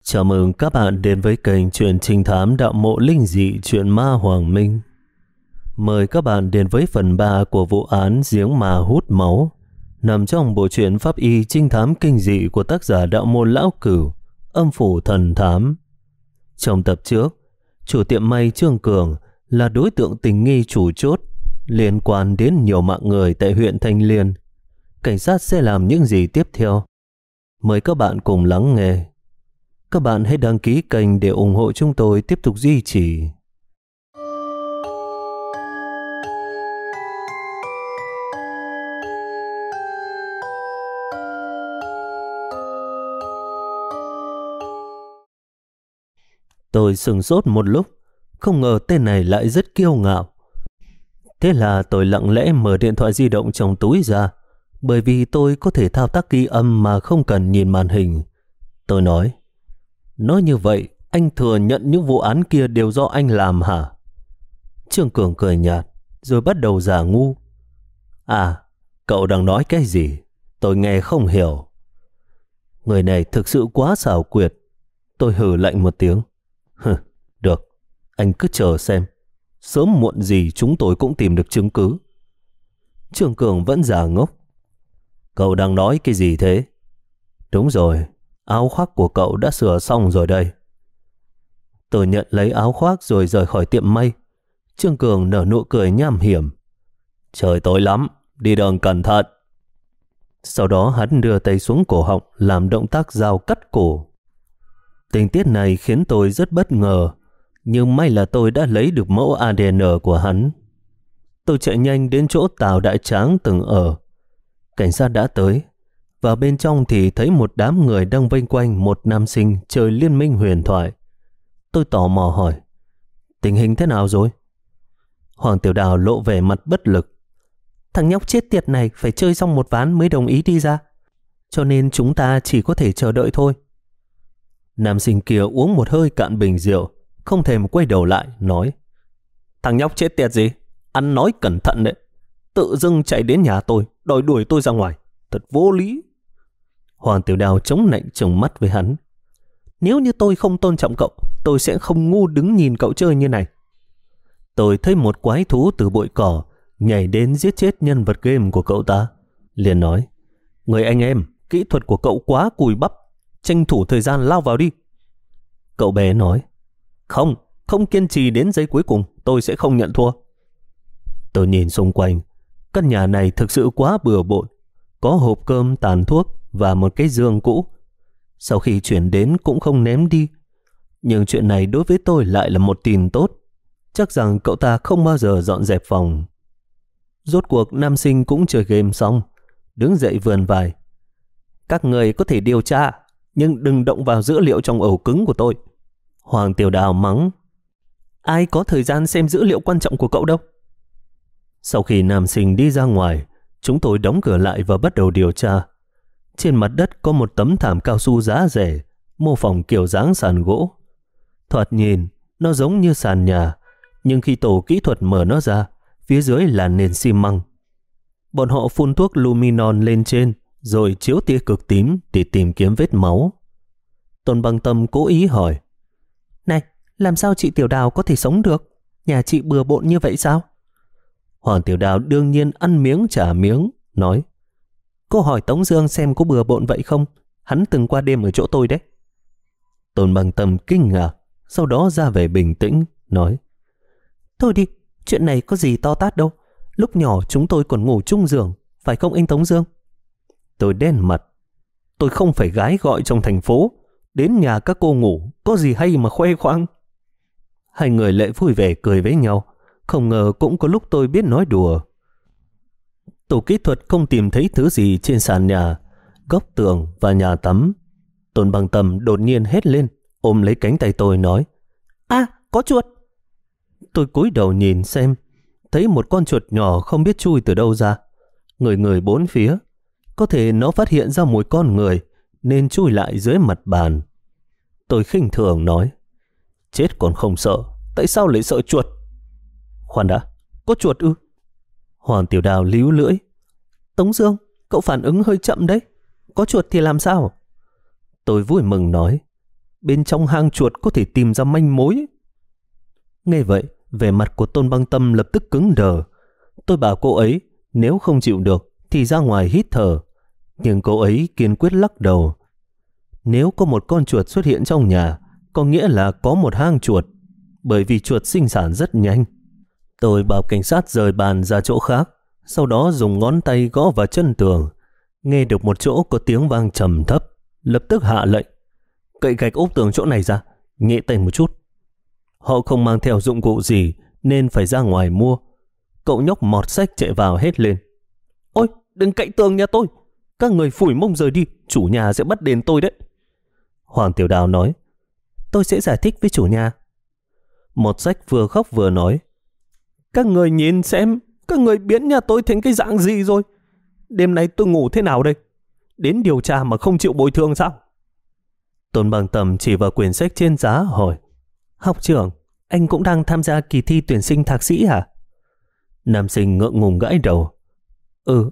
Chào mừng các bạn đến với kênh truyện trinh thám đạo mộ linh dị truyện ma Hoàng Minh. Mời các bạn đến với phần 3 của vụ án giếng ma hút máu, nằm trong bộ truyện pháp y trinh thám kinh dị của tác giả đạo môn Lão Cửu, Âm Phủ Thần Thám. Trong tập trước, chủ tiệm may Trương Cường là đối tượng tình nghi chủ chốt liên quan đến nhiều mạng người tại huyện Thanh Liên. Cảnh sát sẽ làm những gì tiếp theo? Mời các bạn cùng lắng nghe. Các bạn hãy đăng ký kênh để ủng hộ chúng tôi tiếp tục duy trì. Tôi sửng sốt một lúc, không ngờ tên này lại rất kiêu ngạo. Thế là tôi lặng lẽ mở điện thoại di động trong túi ra, bởi vì tôi có thể thao tác ghi âm mà không cần nhìn màn hình. Tôi nói như vậy, anh thừa nhận những vụ án kia đều do anh làm hả? Trương Cường cười nhạt, rồi bắt đầu giả ngu. À, cậu đang nói cái gì? Tôi nghe không hiểu. Người này thực sự quá xảo quyệt. Tôi hừ lạnh một tiếng. Được, anh cứ chờ xem. Sớm muộn gì chúng tôi cũng tìm được chứng cứ. Trương Cường vẫn giả ngốc. Cậu đang nói cái gì thế? Đúng rồi, áo khoác của cậu đã sửa xong rồi đây. Tôi nhận lấy áo khoác rồi rời khỏi tiệm may. Trương Cường nở nụ cười nham hiểm. Trời tối lắm, đi đường cẩn thận. Sau đó hắn đưa tay xuống cổ họng làm động tác dao cắt cổ. Tình tiết này khiến tôi rất bất ngờ, nhưng may là tôi đã lấy được mẫu ADN của hắn. Tôi chạy nhanh đến chỗ Tào Đại Tráng từng ở. Cảnh sát đã tới. Vào bên trong thì thấy một đám người đang vây quanh một nam sinh chơi liên minh huyền thoại. Tôi tò mò hỏi, tình hình thế nào rồi? Hoàng Tiểu Đào lộ vẻ mặt bất lực. Thằng nhóc chết tiệt này phải chơi xong một ván mới đồng ý đi ra, cho nên chúng ta chỉ có thể chờ đợi thôi. Nam sinh kia uống một hơi cạn bình rượu, không thèm quay đầu lại, nói, thằng nhóc chết tiệt gì? Ăn nói cẩn thận đấy. Tự dưng chạy đến nhà tôi, đòi đuổi tôi ra ngoài. Thật vô lý. Hoàng Tiểu Đào chống nạnh trừng mắt với hắn. Nếu như tôi không tôn trọng cậu, tôi sẽ không ngu đứng nhìn cậu chơi như này. Tôi thấy một quái thú từ bụi cỏ nhảy đến giết chết nhân vật game của cậu ta, liền nói, người anh em, kỹ thuật của cậu quá cùi bắp, tranh thủ thời gian lao vào đi. Cậu bé nói, không kiên trì đến giây cuối cùng, tôi sẽ không nhận thua. Tôi nhìn xung quanh, căn nhà này thực sự quá bừa bộn. Có hộp cơm, tàn thuốc và một cái giường cũ. Sau khi chuyển đến cũng không ném đi. Nhưng chuyện này đối với tôi lại là một tin tốt. Chắc rằng cậu ta không bao giờ dọn dẹp phòng. Rốt cuộc nam sinh cũng chơi game xong, đứng dậy vườn vài. Các người có thể điều tra, nhưng đừng động vào dữ liệu trong ổ cứng của tôi. Hoàng Tiểu Đào mắng, ai có thời gian xem dữ liệu quan trọng của cậu đâu. Sau khi nam sinh đi ra ngoài, chúng tôi đóng cửa lại và bắt đầu điều tra. Trên mặt đất có một tấm thảm cao su giá rẻ, mô phỏng kiểu dáng sàn gỗ. Thoạt nhìn, nó giống như sàn nhà, nhưng khi tổ kỹ thuật mở nó ra, phía dưới là nền xi măng. Bọn họ phun thuốc luminon lên trên, rồi chiếu tia cực tím để tìm kiếm vết máu. Tôn Băng Tâm cố ý hỏi, này, làm sao chị Tiểu Đào có thể sống được? Nhà chị bừa bộn như vậy sao? Hoàng Tiểu Đào đương nhiên ăn miếng trả miếng, nói, cô hỏi Tống Dương xem có bừa bộn vậy không? Hắn từng qua đêm ở chỗ tôi đấy. Tôn Băng Tâm kinh ngạc, sau đó ra vẻ bình tĩnh, nói, thôi đi, chuyện này có gì to tát đâu. Lúc nhỏ chúng tôi còn ngủ chung giường, phải không anh Tống Dương? Tôi đen mặt. Tôi không phải gái gọi trong thành phố, đến nhà các cô ngủ, có gì hay mà khoe khoang. Hai người lại vui vẻ cười với nhau. Không ngờ cũng có lúc tôi biết nói đùa. Tổ kỹ thuật không tìm thấy thứ gì trên sàn nhà, góc tường và nhà tắm. Tôn Băng Tâm đột nhiên hét lên, ôm lấy cánh tay tôi nói, à, có chuột. Tôi cúi đầu nhìn xem, thấy một con chuột nhỏ không biết chui từ đâu ra. Người bốn phía, có thể nó phát hiện ra mùi con người nên chui lại dưới mặt bàn. Tôi khinh thường nói, chết còn không sợ, tại sao lại sợ chuột? Khoan đã, có chuột ư? Hoàng Tiểu Đào líu lưỡi. Tống Dương, cậu phản ứng hơi chậm đấy. Có chuột thì làm sao? Tôi vui mừng nói, bên trong hang chuột có thể tìm ra manh mối. Nghe vậy, vẻ mặt của Tôn Băng Tâm lập tức cứng đờ. Tôi bảo cô ấy nếu không chịu được thì ra ngoài hít thở, nhưng cô ấy kiên quyết lắc đầu. Nếu có một con chuột xuất hiện trong nhà, có nghĩa là có một hang chuột, bởi vì chuột sinh sản rất nhanh. Tôi bảo cảnh sát rời bàn ra chỗ khác, sau đó dùng ngón tay gõ vào chân tường. Nghe được một chỗ có tiếng vang trầm thấp, lập tức hạ lệnh: cậy gạch ốp tường chỗ này ra, nhẹ tay một chút. Họ không mang theo dụng cụ gì nên phải ra ngoài mua. Cậu nhóc mọt sách chạy vào hét lên: ôi, đừng cậy tường nhà tôi, các người phủi mông rời đi, chủ nhà sẽ bắt đền tôi đấy. Hoàng Tiểu Đào nói: tôi sẽ giải thích với chủ nhà. Mọt sách vừa khóc vừa nói: các người nhìn xem, các người biến nhà tôi thành cái dạng gì rồi. Đêm nay tôi ngủ thế nào đây? Đến điều tra mà không chịu bồi thường sao? Tôn Bằng Tầm chỉ vào quyển sách trên giá hỏi: học trưởng, anh cũng đang tham gia kỳ thi tuyển sinh thạc sĩ hả? Nam sinh ngượng ngùng gãi đầu: Ừ.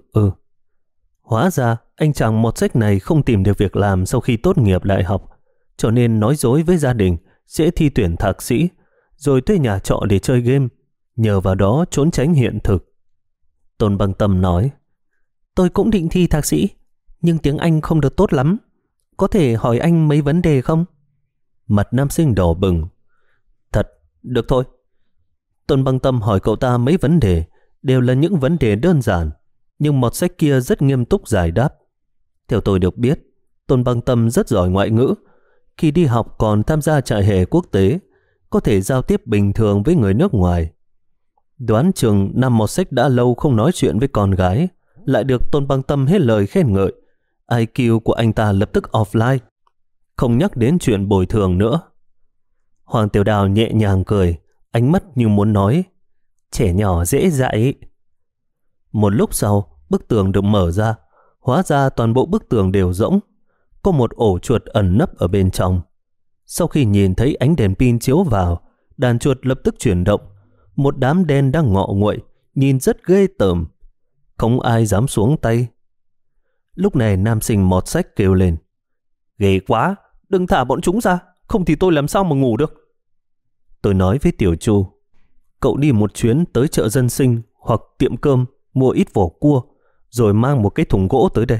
Hóa ra anh chàng Mọt sách này không tìm được việc làm sau khi tốt nghiệp đại học, cho nên nói dối với gia đình sẽ thi tuyển thạc sĩ, rồi thuê nhà trọ để chơi game, nhờ vào đó trốn tránh hiện thực. Tôn Bằng Tâm nói: tôi cũng định thi thạc sĩ, nhưng tiếng Anh không được tốt lắm. Có thể hỏi anh mấy vấn đề không? Mặt nam sinh đỏ bừng. Thật, được thôi. Tôn Bằng Tâm hỏi cậu ta mấy vấn đề, đều là những vấn đề đơn giản, nhưng Mọt sách kia rất nghiêm túc giải đáp. Theo tôi được biết, Tôn Bằng Tâm rất giỏi ngoại ngữ. Khi đi học còn tham gia trại hè quốc tế, có thể giao tiếp bình thường với người nước ngoài. Đoán chừng Nam Mọt sách đã lâu không nói chuyện với con gái, lại được Tôn Bằng Tâm hết lời khen ngợi. IQ của anh ta lập tức offline, không nhắc đến chuyện bồi thường nữa. Hoàng Tiểu Đào nhẹ nhàng cười, ánh mắt như muốn nói: trẻ nhỏ dễ dạy. Một lúc sau, bức tường được mở ra. Hóa ra toàn bộ bức tường đều rỗng, có một ổ chuột ẩn nấp ở bên trong. Sau khi nhìn thấy ánh đèn pin chiếu vào, đàn chuột lập tức chuyển động. Một đám đen đang ngọ nguậy, nhìn rất ghê tởm. Không ai dám xuống tay. Lúc này nam sinh Mọt sách kêu lên: ghê quá, đừng thả bọn chúng ra, không thì tôi làm sao mà ngủ được. Tôi nói với Tiểu Chu: cậu đi một chuyến tới chợ dân sinh hoặc tiệm cơm, mua ít vỏ cua, rồi mang một cái thùng gỗ tới đây.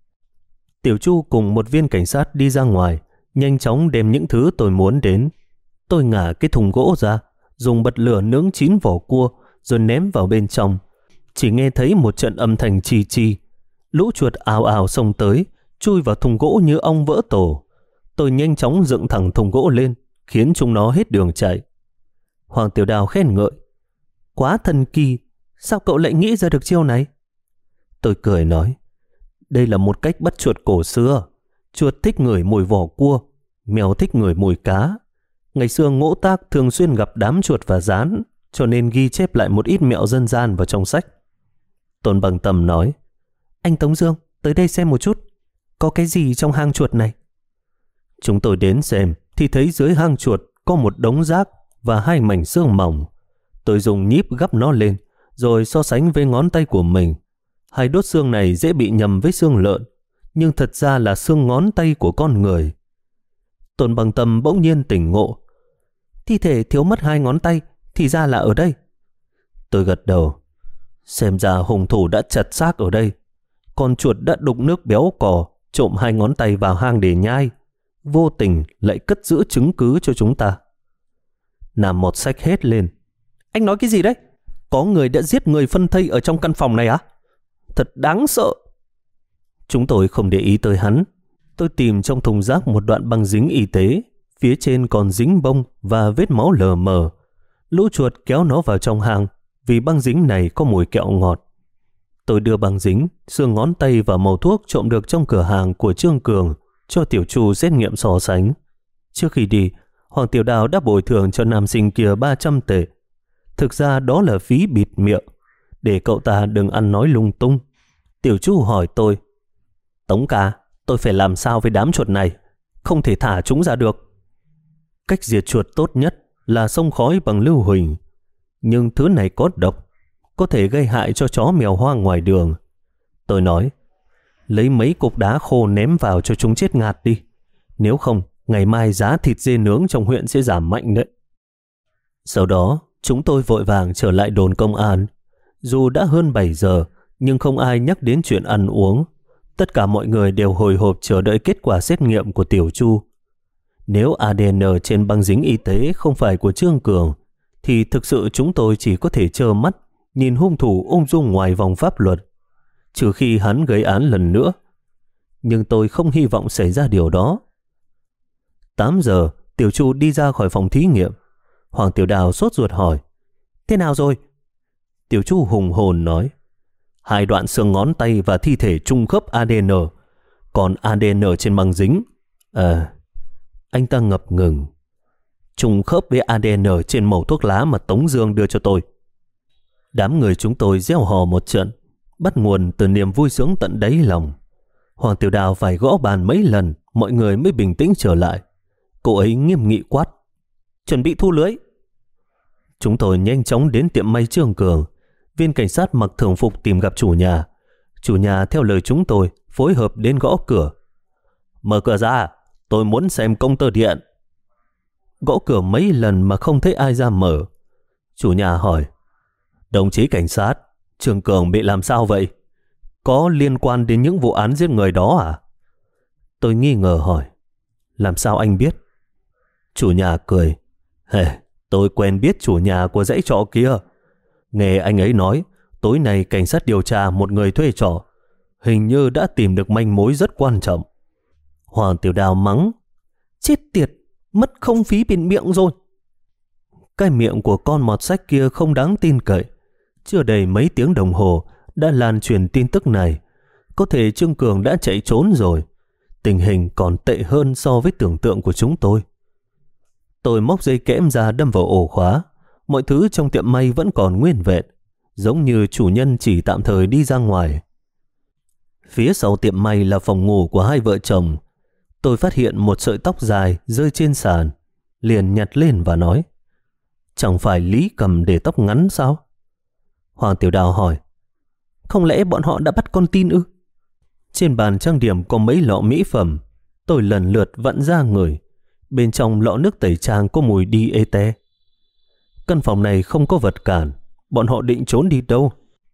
Tiểu Chu cùng một viên cảnh sát đi ra ngoài, nhanh chóng đem những thứ tôi muốn đến. Tôi ngả cái thùng gỗ ra, dùng bật lửa nướng chín vỏ cua, rồi ném vào bên trong. Chỉ nghe thấy một trận âm thanh chi chi. Lũ chuột ào ào xông tới, chui vào thùng gỗ như ong vỡ tổ. Tôi nhanh chóng dựng thẳng thùng gỗ lên, khiến chúng nó hết đường chạy. Hoàng Tiểu Đào khen ngợi: quá thần kỳ, sao cậu lại nghĩ ra được chiêu này? Tôi cười nói: đây là một cách bắt chuột cổ xưa. Chuột thích ngửi mùi vỏ cua, mèo thích ngửi mùi cá. Ngày xưa Ngỗ Tác thường xuyên gặp đám chuột và gián, cho nên ghi chép lại một ít mẹo dân gian vào trong sách. Tôn Bằng Tầm nói: anh Tống Dương, tới đây xem một chút, có cái gì trong hang chuột này? Chúng tôi đến xem thì thấy dưới hang chuột có một đống rác và 2 mảnh xương mỏng. Tôi dùng nhíp gắp nó lên, rồi so sánh với ngón tay của mình. 2 đốt xương này dễ bị nhầm với xương lợn, nhưng thật ra là xương ngón tay của con người. Tôn Bằng Tâm bỗng nhiên tỉnh ngộ: thi thể thiếu mất 2 ngón tay, thì ra là ở đây. Tôi gật đầu: xem ra hung thủ đã chặt xác ở đây. Con chuột đã đục nước béo cò, trộm 2 ngón tay vào hang để nhai, vô tình lại cất giữ chứng cứ cho chúng ta. Nam Mọt sách hét lên: anh nói cái gì đấy? Có người đã giết người phân thây ở trong căn phòng này á? Thật đáng sợ. Chúng tôi không để ý tới hắn. Tôi tìm trong thùng rác một đoạn băng dính y tế, phía trên còn dính bông và vết máu lờ mờ. Lũ chuột kéo nó vào trong hang vì băng dính này có mùi kẹo ngọt. Tôi đưa băng dính, xương ngón tay và màu thuốc trộm được trong cửa hàng của Trương Cường cho Tiểu Chu xét nghiệm so sánh. Trước khi đi, Hoàng Tiểu Đào đã bồi thường cho nam sinh kia 300 tệ. Thực ra đó là phí bịt miệng, để cậu ta đừng ăn nói lung tung. Tiểu Chu hỏi tôi: Tống ca, tôi phải làm sao với đám chuột này? Không thể thả chúng ra được. Cách diệt chuột tốt nhất là xông khói bằng lưu huỳnh. Nhưng thứ này có độc, có thể gây hại cho chó mèo hoang ngoài đường. Tôi nói: lấy mấy cục đá khô ném vào cho chúng chết ngạt đi. Nếu không, Ngày mai giá thịt dê nướng trong huyện sẽ giảm mạnh đấy. Sau đó, chúng tôi vội vàng trở lại đồn công an. Dù đã hơn 7 giờ, nhưng không ai nhắc đến chuyện ăn uống. Tất cả mọi người đều hồi hộp chờ đợi kết quả xét nghiệm của Tiểu Chu. Nếu ADN trên băng dính y tế không phải của Trương Cường, thì thực sự chúng tôi chỉ có thể trơ mắt nhìn hung thủ ung dung ngoài vòng pháp luật, trừ khi hắn gây án lần nữa. Nhưng tôi không hy vọng xảy ra điều đó. 8 giờ, Tiểu Chu đi ra khỏi phòng thí nghiệm. Hoàng Tiểu Đào sốt ruột hỏi: thế nào rồi? Tiểu Chu hùng hồn nói: 2 đoạn xương ngón tay và thi thể trung khớp ADN. Còn ADN trên băng dính, anh ta ngập ngừng, trùng khớp với ADN trên mẩu thuốc lá mà Tống Dương đưa cho tôi. Đám người chúng tôi reo hò một trận, bắt nguồn từ niềm vui sướng tận đáy lòng. Hoàng Tiểu Đào phải gõ bàn mấy lần, mọi người mới bình tĩnh trở lại. Cô ấy nghiêm nghị quát: chuẩn bị thu lưới. Chúng tôi nhanh chóng đến tiệm may Trương Cường. Viên cảnh sát mặc thường phục tìm gặp chủ nhà. Chủ nhà theo lời chúng tôi phối hợp đến gõ cửa. Mở cửa ra, tôi muốn xem công tơ điện. Gõ cửa mấy lần mà không thấy ai ra mở. Chủ nhà hỏi: đồng chí cảnh sát, Trương Cường bị làm sao vậy? Có liên quan đến những vụ án giết người đó à? Tôi nghi ngờ hỏi: làm sao anh biết? Chủ nhà cười: tôi quen biết chủ nhà của dãy trọ kia. Nghe anh ấy nói, tối nay cảnh sát điều tra một người thuê trọ, hình như đã tìm được manh mối rất quan trọng. Hoàng Tiểu Đào mắng: chết tiệt, mất không phí bên miệng rồi. Cái miệng của con mọt sách kia không đáng tin cậy. Chưa đầy mấy tiếng đồng hồ đã lan truyền tin tức này. Có thể Trương Cường đã chạy trốn rồi. Tình hình còn tệ hơn so với tưởng tượng của chúng tôi. Tôi móc dây kẽm ra đâm vào ổ khóa. Mọi thứ trong tiệm may vẫn còn nguyên vẹn, giống như chủ nhân chỉ tạm thời đi ra ngoài. Phía sau tiệm may là phòng ngủ của 2 vợ chồng. Tôi phát hiện một sợi tóc dài rơi trên sàn, liền nhặt lên và nói: chẳng phải Lý Cầm để tóc ngắn sao? Hoàng Tiểu Đào hỏi: không lẽ bọn họ đã bắt con tin ư? Trên bàn trang điểm có mấy lọ mỹ phẩm. Tôi lần lượt vặn ra người. Bên trong lọ nước tẩy trang có mùi diete. Căn phòng này không có vật cản. Bọn họ định trốn đi đâu?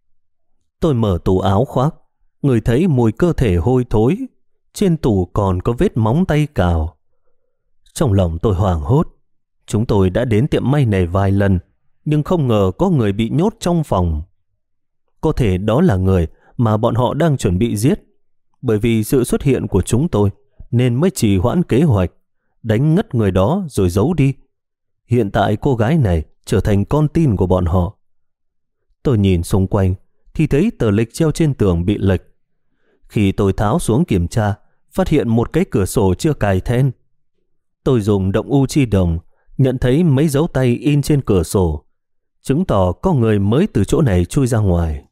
Tôi mở tủ áo khoác, ngửi thấy mùi cơ thể hôi thối. Trên tủ còn có vết móng tay cào. Trong lòng tôi hoảng hốt. Chúng tôi đã đến tiệm may này vài lần, nhưng không ngờ có người bị nhốt trong phòng. Có thể đó là người mà bọn họ đang chuẩn bị giết. Bởi vì sự xuất hiện của chúng tôi nên mới trì hoãn kế hoạch, đánh ngất người đó rồi giấu đi. Hiện tại cô gái này trở thành con tin của bọn họ. Tôi nhìn xung quanh thì thấy tờ lịch treo trên tường bị lệch. Khi tôi tháo xuống kiểm tra, phát hiện một cái cửa sổ chưa cài then. Tôi dùng động u chi đồng, nhận thấy mấy dấu tay in trên cửa sổ, chứng tỏ có người mới từ chỗ này chui ra ngoài.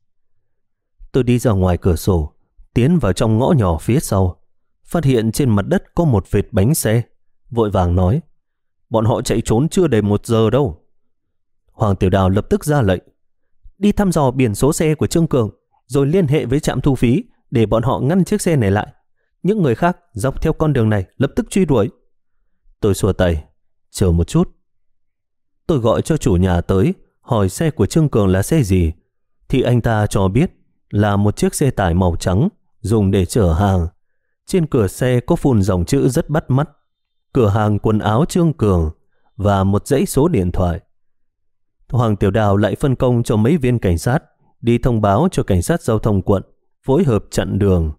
Tôi đi ra ngoài cửa sổ, tiến vào trong ngõ nhỏ phía sau, phát hiện trên mặt đất có một vệt bánh xe, vội vàng nói: bọn họ chạy trốn chưa đầy 1 giờ đâu. Hoàng Tiểu Đào lập tức ra lệnh: đi thăm dò biển số xe của Trương Cường, rồi liên hệ với trạm thu phí để bọn họ ngăn chiếc xe này lại. Những người khác dọc theo con đường này lập tức truy đuổi. Tôi xua tay: chờ một chút. Tôi gọi cho chủ nhà tới, hỏi xe của Trương Cường là xe gì, thì anh ta cho biết là một chiếc xe tải màu trắng dùng để chở hàng. Trên cửa xe có phun dòng chữ rất bắt mắt: cửa hàng quần áo Trương Cường, và một dãy số điện thoại. Hoàng Tiểu Đào lại phân công cho mấy viên cảnh sát đi thông báo cho cảnh sát giao thông quận, phối hợp chặn đường.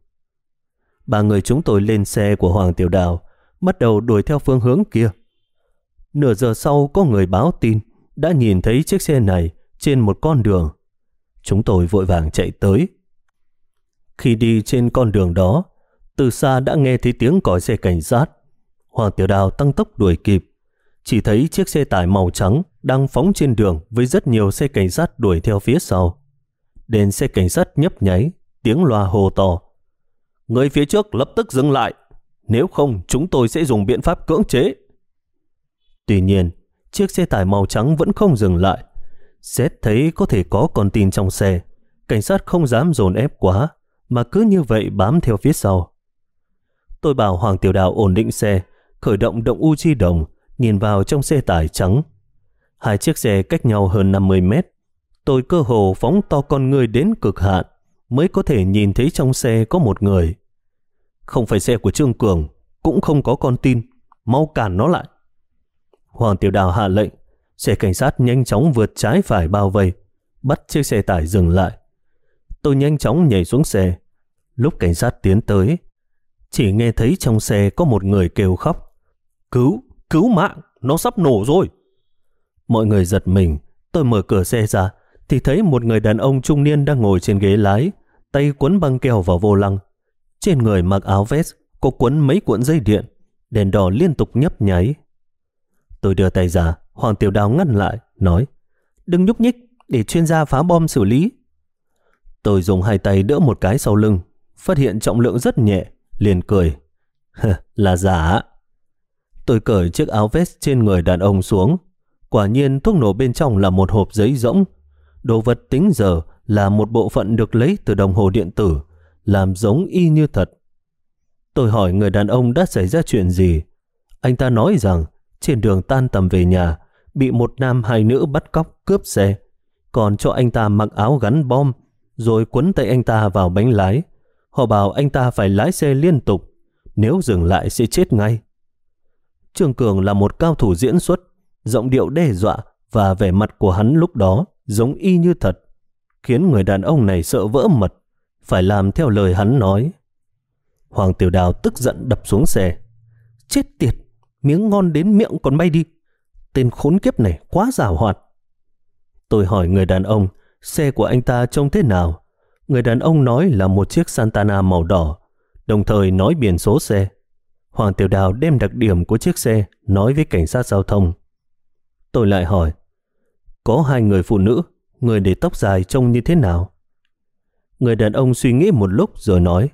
3 người chúng tôi lên xe của Hoàng Tiểu Đào, bắt đầu đuổi theo phương hướng kia. Nửa giờ sau có người báo tin đã nhìn thấy chiếc xe này trên một con đường. Chúng tôi vội vàng chạy tới. Khi đi trên con đường đó, từ xa đã nghe thấy tiếng còi xe cảnh sát. Hoàng Tiểu Đào tăng tốc đuổi kịp. Chỉ thấy chiếc xe tải màu trắng đang phóng trên đường với rất nhiều xe cảnh sát đuổi theo phía sau. Đèn xe cảnh sát nhấp nháy, tiếng loa hô to: người phía trước lập tức dừng lại, nếu không chúng tôi sẽ dùng biện pháp cưỡng chế. Tuy nhiên, chiếc xe tải màu trắng vẫn không dừng lại. Xét thấy có thể có con tin trong xe, cảnh sát không dám dồn ép quá, mà cứ như vậy bám theo phía sau. Tôi bảo Hoàng Tiểu Đào ổn định xe, khởi động động u chi đồng, nhìn vào trong xe tải trắng. Hai chiếc xe cách nhau hơn 50 mét. Tôi cơ hồ phóng to con người đến cực hạn mới có thể nhìn thấy trong xe có một người. Không phải xe của Trương Cường, cũng không có con tin. Mau cản nó lại. Hoàng Tiểu Đào hạ lệnh. Xe cảnh sát nhanh chóng vượt trái phải bao vây, bắt chiếc xe tải dừng lại. Tôi nhanh chóng nhảy xuống xe. Lúc cảnh sát tiến tới, chỉ nghe thấy trong xe có một người kêu khóc. Cứu mạng, nó sắp nổ rồi. Mọi người giật mình. Tôi mở cửa xe ra thì thấy một người đàn ông trung niên đang ngồi trên ghế lái, tay quấn băng keo vào vô lăng. Trên người mặc áo vest, có quấn mấy cuộn dây điện, đèn đỏ liên tục nhấp nháy. Tôi đưa tay ra, Hoàng Tiểu Đào ngăn lại, nói: đừng nhúc nhích, để chuyên gia phá bom xử lý. Tôi dùng hai tay đỡ một cái sau lưng, phát hiện trọng lượng rất nhẹ, liền cười. Là giả. Tôi cởi chiếc áo vest trên người đàn ông xuống. Quả nhiên thuốc nổ bên trong là một hộp giấy rỗng. Đồ vật tính giờ là một bộ phận được lấy từ đồng hồ điện tử, làm giống y như thật. Tôi hỏi người đàn ông đã xảy ra chuyện gì. Anh ta nói rằng trên đường tan tầm về nhà, bị một nam hai nữ bắt cóc cướp xe, còn cho anh ta mặc áo gắn bom, rồi quấn tay anh ta vào bánh lái. Họ bảo anh ta phải lái xe liên tục, nếu dừng lại sẽ chết ngay. Trương Cường là một cao thủ diễn xuất, giọng điệu đe dọa và vẻ mặt của hắn lúc đó giống y như thật, khiến người đàn ông này sợ vỡ mật, phải làm theo lời hắn nói. Hoàng Tiểu Đào tức giận đập xuống xe. Chết tiệt, miếng ngon đến miệng còn bay đi. Tên khốn kiếp này quá giàu hoạt. Tôi hỏi người đàn ông xe của anh ta trông thế nào. Người đàn ông nói là một chiếc Santana màu đỏ, đồng thời nói biển số xe. Hoàng Tiểu Đào đem đặc điểm của chiếc xe nói với cảnh sát giao thông. Tôi lại hỏi: có hai người phụ nữ, người để tóc dài trông như thế nào? Người đàn ông suy nghĩ một lúc rồi nói: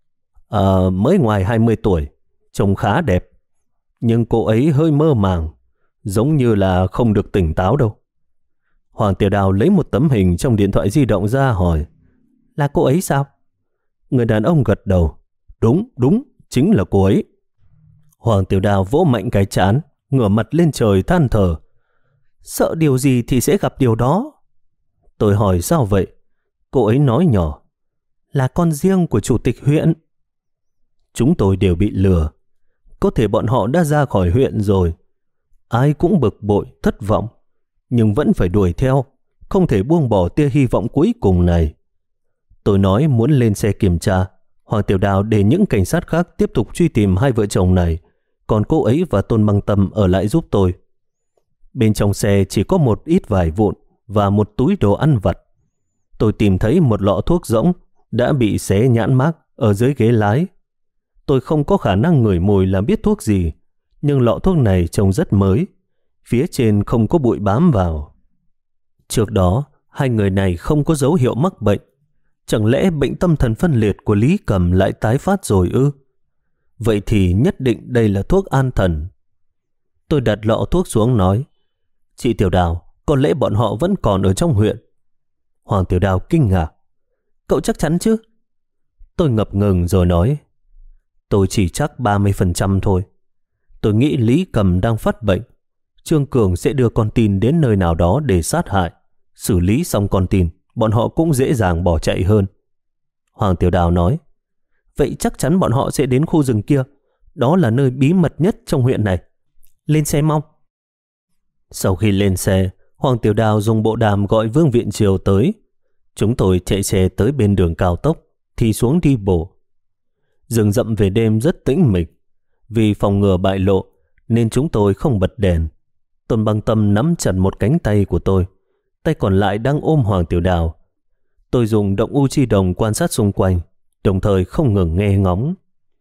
mới ngoài 20 tuổi, trông khá đẹp, nhưng cô ấy hơi mơ màng, giống như là không được tỉnh táo đâu. Hoàng Tiểu Đào lấy một tấm hình trong điện thoại di động ra hỏi: là cô ấy sao? Người đàn ông gật đầu: đúng, chính là cô ấy. Hoàng Tiểu Đào vỗ mạnh cái trán, ngửa mặt lên trời than thở: sợ điều gì thì sẽ gặp điều đó. Tôi hỏi sao vậy? Cô ấy nói nhỏ: là con riêng của chủ tịch huyện. Chúng tôi đều bị lừa. Có thể bọn họ đã ra khỏi huyện rồi. Ai cũng bực bội, thất vọng, nhưng vẫn phải đuổi theo, không thể buông bỏ tia hy vọng cuối cùng này. Tôi nói muốn lên xe kiểm tra. Hoàng Tiểu Đào để những cảnh sát khác tiếp tục truy tìm hai vợ chồng này, còn cô ấy và Tôn Băng Tâm ở lại giúp tôi. Bên trong xe chỉ có một ít vải vụn và một túi đồ ăn vặt. Tôi tìm thấy một lọ thuốc rỗng đã bị xé nhãn mác ở dưới ghế lái. Tôi không có khả năng ngửi mùi là biết thuốc gì, nhưng lọ thuốc này trông rất mới, phía trên không có bụi bám vào. Trước đó, hai người này không có dấu hiệu mắc bệnh. Chẳng lẽ bệnh tâm thần phân liệt của Lý Cầm lại tái phát rồi ư? Vậy thì nhất định đây là thuốc an thần. Tôi đặt lọ thuốc xuống nói: chị Tiểu Đào, có lẽ bọn họ vẫn còn ở trong huyện. Hoàng Tiểu Đào kinh ngạc: cậu chắc chắn chứ? Tôi ngập ngừng rồi nói: tôi chỉ chắc 30% thôi. Tôi nghĩ Lý Cầm đang phát bệnh. Trương Cường sẽ đưa con tin đến nơi nào đó để sát hại. Xử lý xong con tin, bọn họ cũng dễ dàng bỏ chạy hơn. Hoàng Tiểu Đào nói: vậy chắc chắn bọn họ sẽ đến khu rừng kia. Đó là nơi bí mật nhất trong huyện này. Lên xe mau. Sau khi lên xe, Hoàng Tiểu Đào dùng bộ đàm gọi Vương Viện Triều tới. Chúng tôi chạy xe tới bên đường cao tốc thì xuống đi bộ. Rừng rậm về đêm rất tĩnh mịch. Vì phòng ngừa bại lộ nên chúng tôi không bật đèn. Tôn Băng Tâm nắm chặt một cánh tay của tôi, tay còn lại đang ôm Hoàng Tiểu Đào. Tôi dùng động u chi đồng quan sát xung quanh, đồng thời không ngừng nghe ngóng.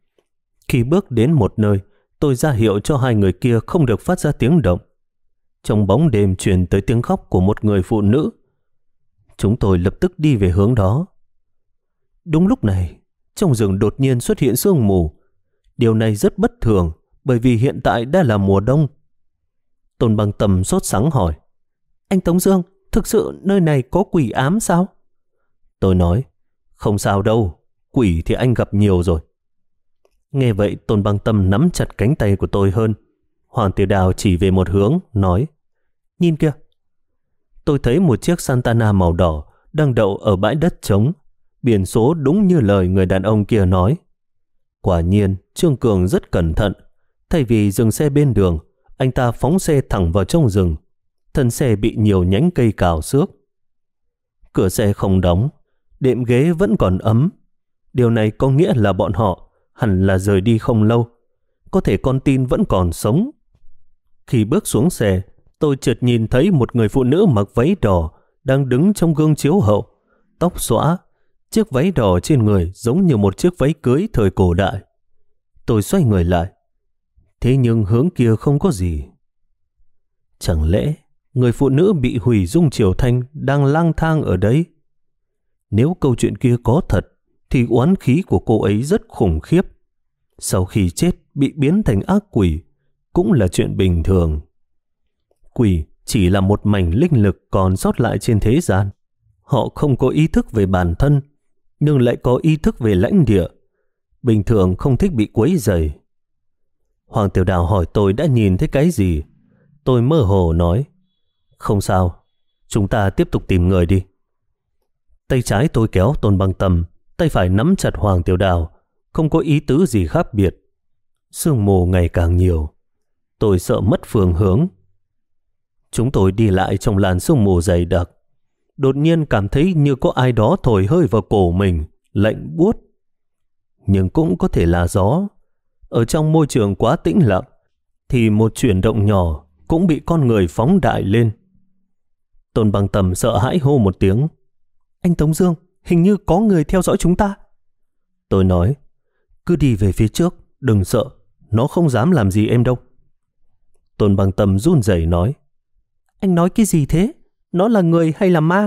Khi bước đến một nơi, tôi ra hiệu cho hai người kia không được phát ra tiếng động. Trong bóng đêm truyền tới tiếng khóc của một người phụ nữ. Chúng tôi lập tức đi về hướng đó. Đúng lúc này, trong rừng đột nhiên xuất hiện sương mù. Điều này rất bất thường, bởi vì hiện tại đã là mùa đông. Tôn Băng Tâm sốt sắng hỏi: anh Tống Dương, thực sự nơi này có quỷ ám sao? Tôi nói: không sao đâu, quỷ thì anh gặp nhiều rồi. Nghe vậy Tôn Băng Tâm nắm chặt cánh tay của tôi hơn. Hoàng Tiểu Đào chỉ về một hướng, nói: Nhìn kìa. Tôi thấy một chiếc Santana màu đỏ đang đậu ở bãi đất trống. Biển số đúng như lời người đàn ông kia nói. Quả nhiên, Trương Cường rất cẩn thận. Thay vì dừng xe bên đường, anh ta phóng xe thẳng vào trong rừng. Thân xe bị nhiều nhánh cây cào xước. Cửa xe không đóng, đệm ghế vẫn còn ấm. Điều này có nghĩa là bọn họ hẳn là rời đi không lâu. Có thể con tin vẫn còn sống. Khi bước xuống xe, tôi chợt nhìn thấy một người phụ nữ mặc váy đỏ đang đứng trong gương chiếu hậu, tóc xõa. Chiếc váy đỏ trên người giống như một chiếc váy cưới thời cổ đại. Tôi xoay người lại. Thế nhưng hướng kia không có gì. Chẳng lẽ người phụ nữ bị hủy dung triều thanh đang lang thang ở đấy? Nếu câu chuyện kia có thật, thì oán khí của cô ấy rất khủng khiếp. Sau khi chết bị biến thành ác quỷ cũng là chuyện bình thường. Quỷ chỉ là một mảnh linh lực còn sót lại trên thế gian. Họ không có ý thức về bản thân, nhưng lại có ý thức về lãnh địa. Bình thường không thích bị quấy rầy. Hoàng Tiểu Đào hỏi tôi đã nhìn thấy cái gì. Tôi mơ hồ nói: Không sao, chúng ta tiếp tục tìm người đi. Tay trái tôi kéo Tôn Băng Tâm, tay phải nắm chặt Hoàng Tiểu Đào, không có ý tứ gì khác biệt. Sương mù ngày càng nhiều. Tôi sợ mất phương hướng. Chúng tôi đi lại trong làn sương mù dày đặc. Đột nhiên cảm thấy như có ai đó thổi hơi vào cổ mình, lạnh buốt. Nhưng cũng có thể là gió. Ở trong môi trường quá tĩnh lặng, thì một chuyển động nhỏ cũng bị con người phóng đại lên. Tôn Băng Tâm sợ hãi hô một tiếng: Anh Tống Dương, hình như có người theo dõi chúng ta. Tôi nói: Cứ đi về phía trước, đừng sợ, nó không dám làm gì em đâu. Tôn Băng Tâm run rẩy nói: Anh nói cái gì thế? Nó là người hay là ma?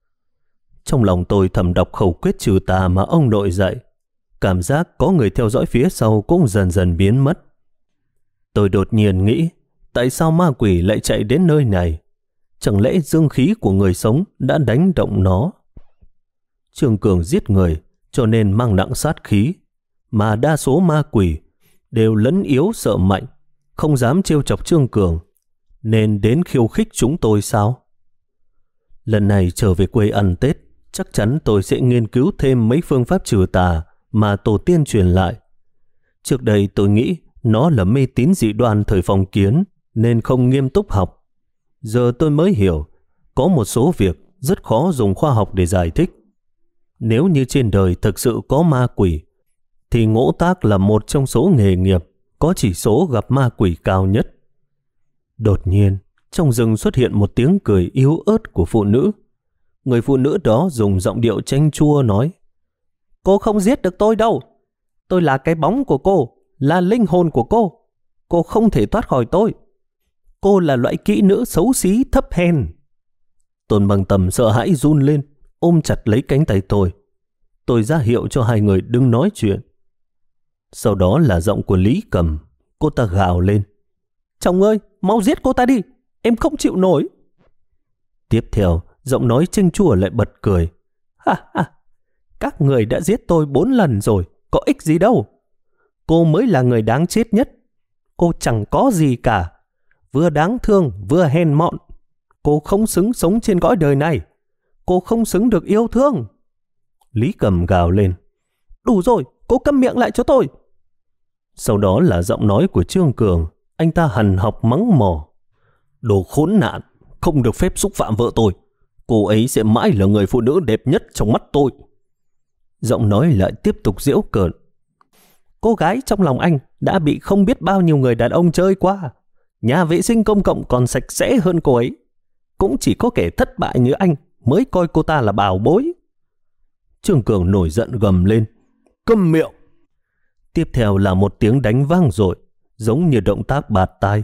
Trong lòng tôi thầm đọc khẩu quyết trừ tà mà ông nội dạy. Cảm giác có người theo dõi phía sau cũng dần dần biến mất. Tôi đột nhiên nghĩ, tại sao ma quỷ lại chạy đến nơi này? Chẳng lẽ dương khí của người sống đã đánh động nó? Trương Cường giết người, cho nên mang nặng sát khí. Mà đa số ma quỷ đều lấn yếu sợ mạnh, không dám trêu chọc Trương Cường, nên đến khiêu khích chúng tôi sao? Lần này trở về quê ăn Tết, chắc chắn tôi sẽ nghiên cứu thêm mấy phương pháp trừ tà mà tổ tiên truyền lại. Trước đây tôi nghĩ nó là mê tín dị đoan thời phong kiến nên không nghiêm túc học. Giờ tôi mới hiểu, có một số việc rất khó dùng khoa học để giải thích. Nếu như trên đời thực sự có ma quỷ, thì ngỗ tác là một trong số nghề nghiệp có chỉ số gặp ma quỷ cao nhất. Đột nhiên, trong rừng xuất hiện một tiếng cười yếu ớt của phụ nữ. Người phụ nữ đó dùng giọng điệu chanh chua nói: Cô không giết được tôi đâu. Tôi là cái bóng của cô, là linh hồn của cô. Cô không thể thoát khỏi tôi. Cô là loại kỹ nữ xấu xí thấp hèn. Tôn Băng Tâm sợ hãi run lên, ôm chặt lấy cánh tay tôi. Tôi ra hiệu cho hai người đừng nói chuyện. Sau đó là giọng của Lý Cầm. Cô ta gào lên: Chồng ơi, mau giết cô ta đi, em không chịu nổi. Tiếp theo, giọng nói chênh chua lại bật cười: Ha ha, các người đã giết tôi 4 lần rồi, có ích gì đâu. Cô mới là người đáng chết nhất. Cô chẳng có gì cả, vừa đáng thương vừa hèn mọn. Cô không xứng sống trên cõi đời này. Cô không xứng được yêu thương. Lý Cầm gào lên: Đủ rồi, cô câm miệng lại cho tôi. Sau đó là giọng nói của Trương Cường. Anh ta hằn học mắng mỏ: Đồ khốn nạn, không được phép xúc phạm vợ tôi. Cô ấy sẽ mãi là người phụ nữ đẹp nhất trong mắt tôi. Giọng nói lại tiếp tục giễu cợt: Cô gái trong lòng anh đã bị không biết bao nhiêu người đàn ông chơi qua. Nhà vệ sinh công cộng còn sạch sẽ hơn cô ấy. Cũng chỉ có kẻ thất bại như anh mới coi cô ta là bảo bối. Trương Cường nổi giận gầm lên: Câm miệng! Tiếp theo là một tiếng đánh vang dội, giống như động tác bạt tai.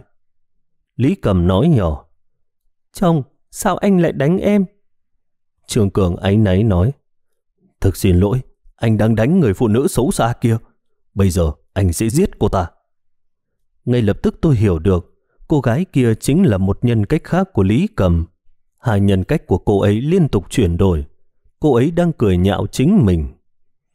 Lý Cầm nói nhỏ: Chồng, sao anh lại đánh em? Trương Cường áy náy nói: Thực xin lỗi, anh đang đánh người phụ nữ xấu xa kia. Bây giờ anh sẽ giết cô ta. Ngay lập tức tôi hiểu được, cô gái kia chính là một nhân cách khác của Lý Cầm. Hai nhân cách của cô ấy liên tục chuyển đổi. Cô ấy đang cười nhạo chính mình.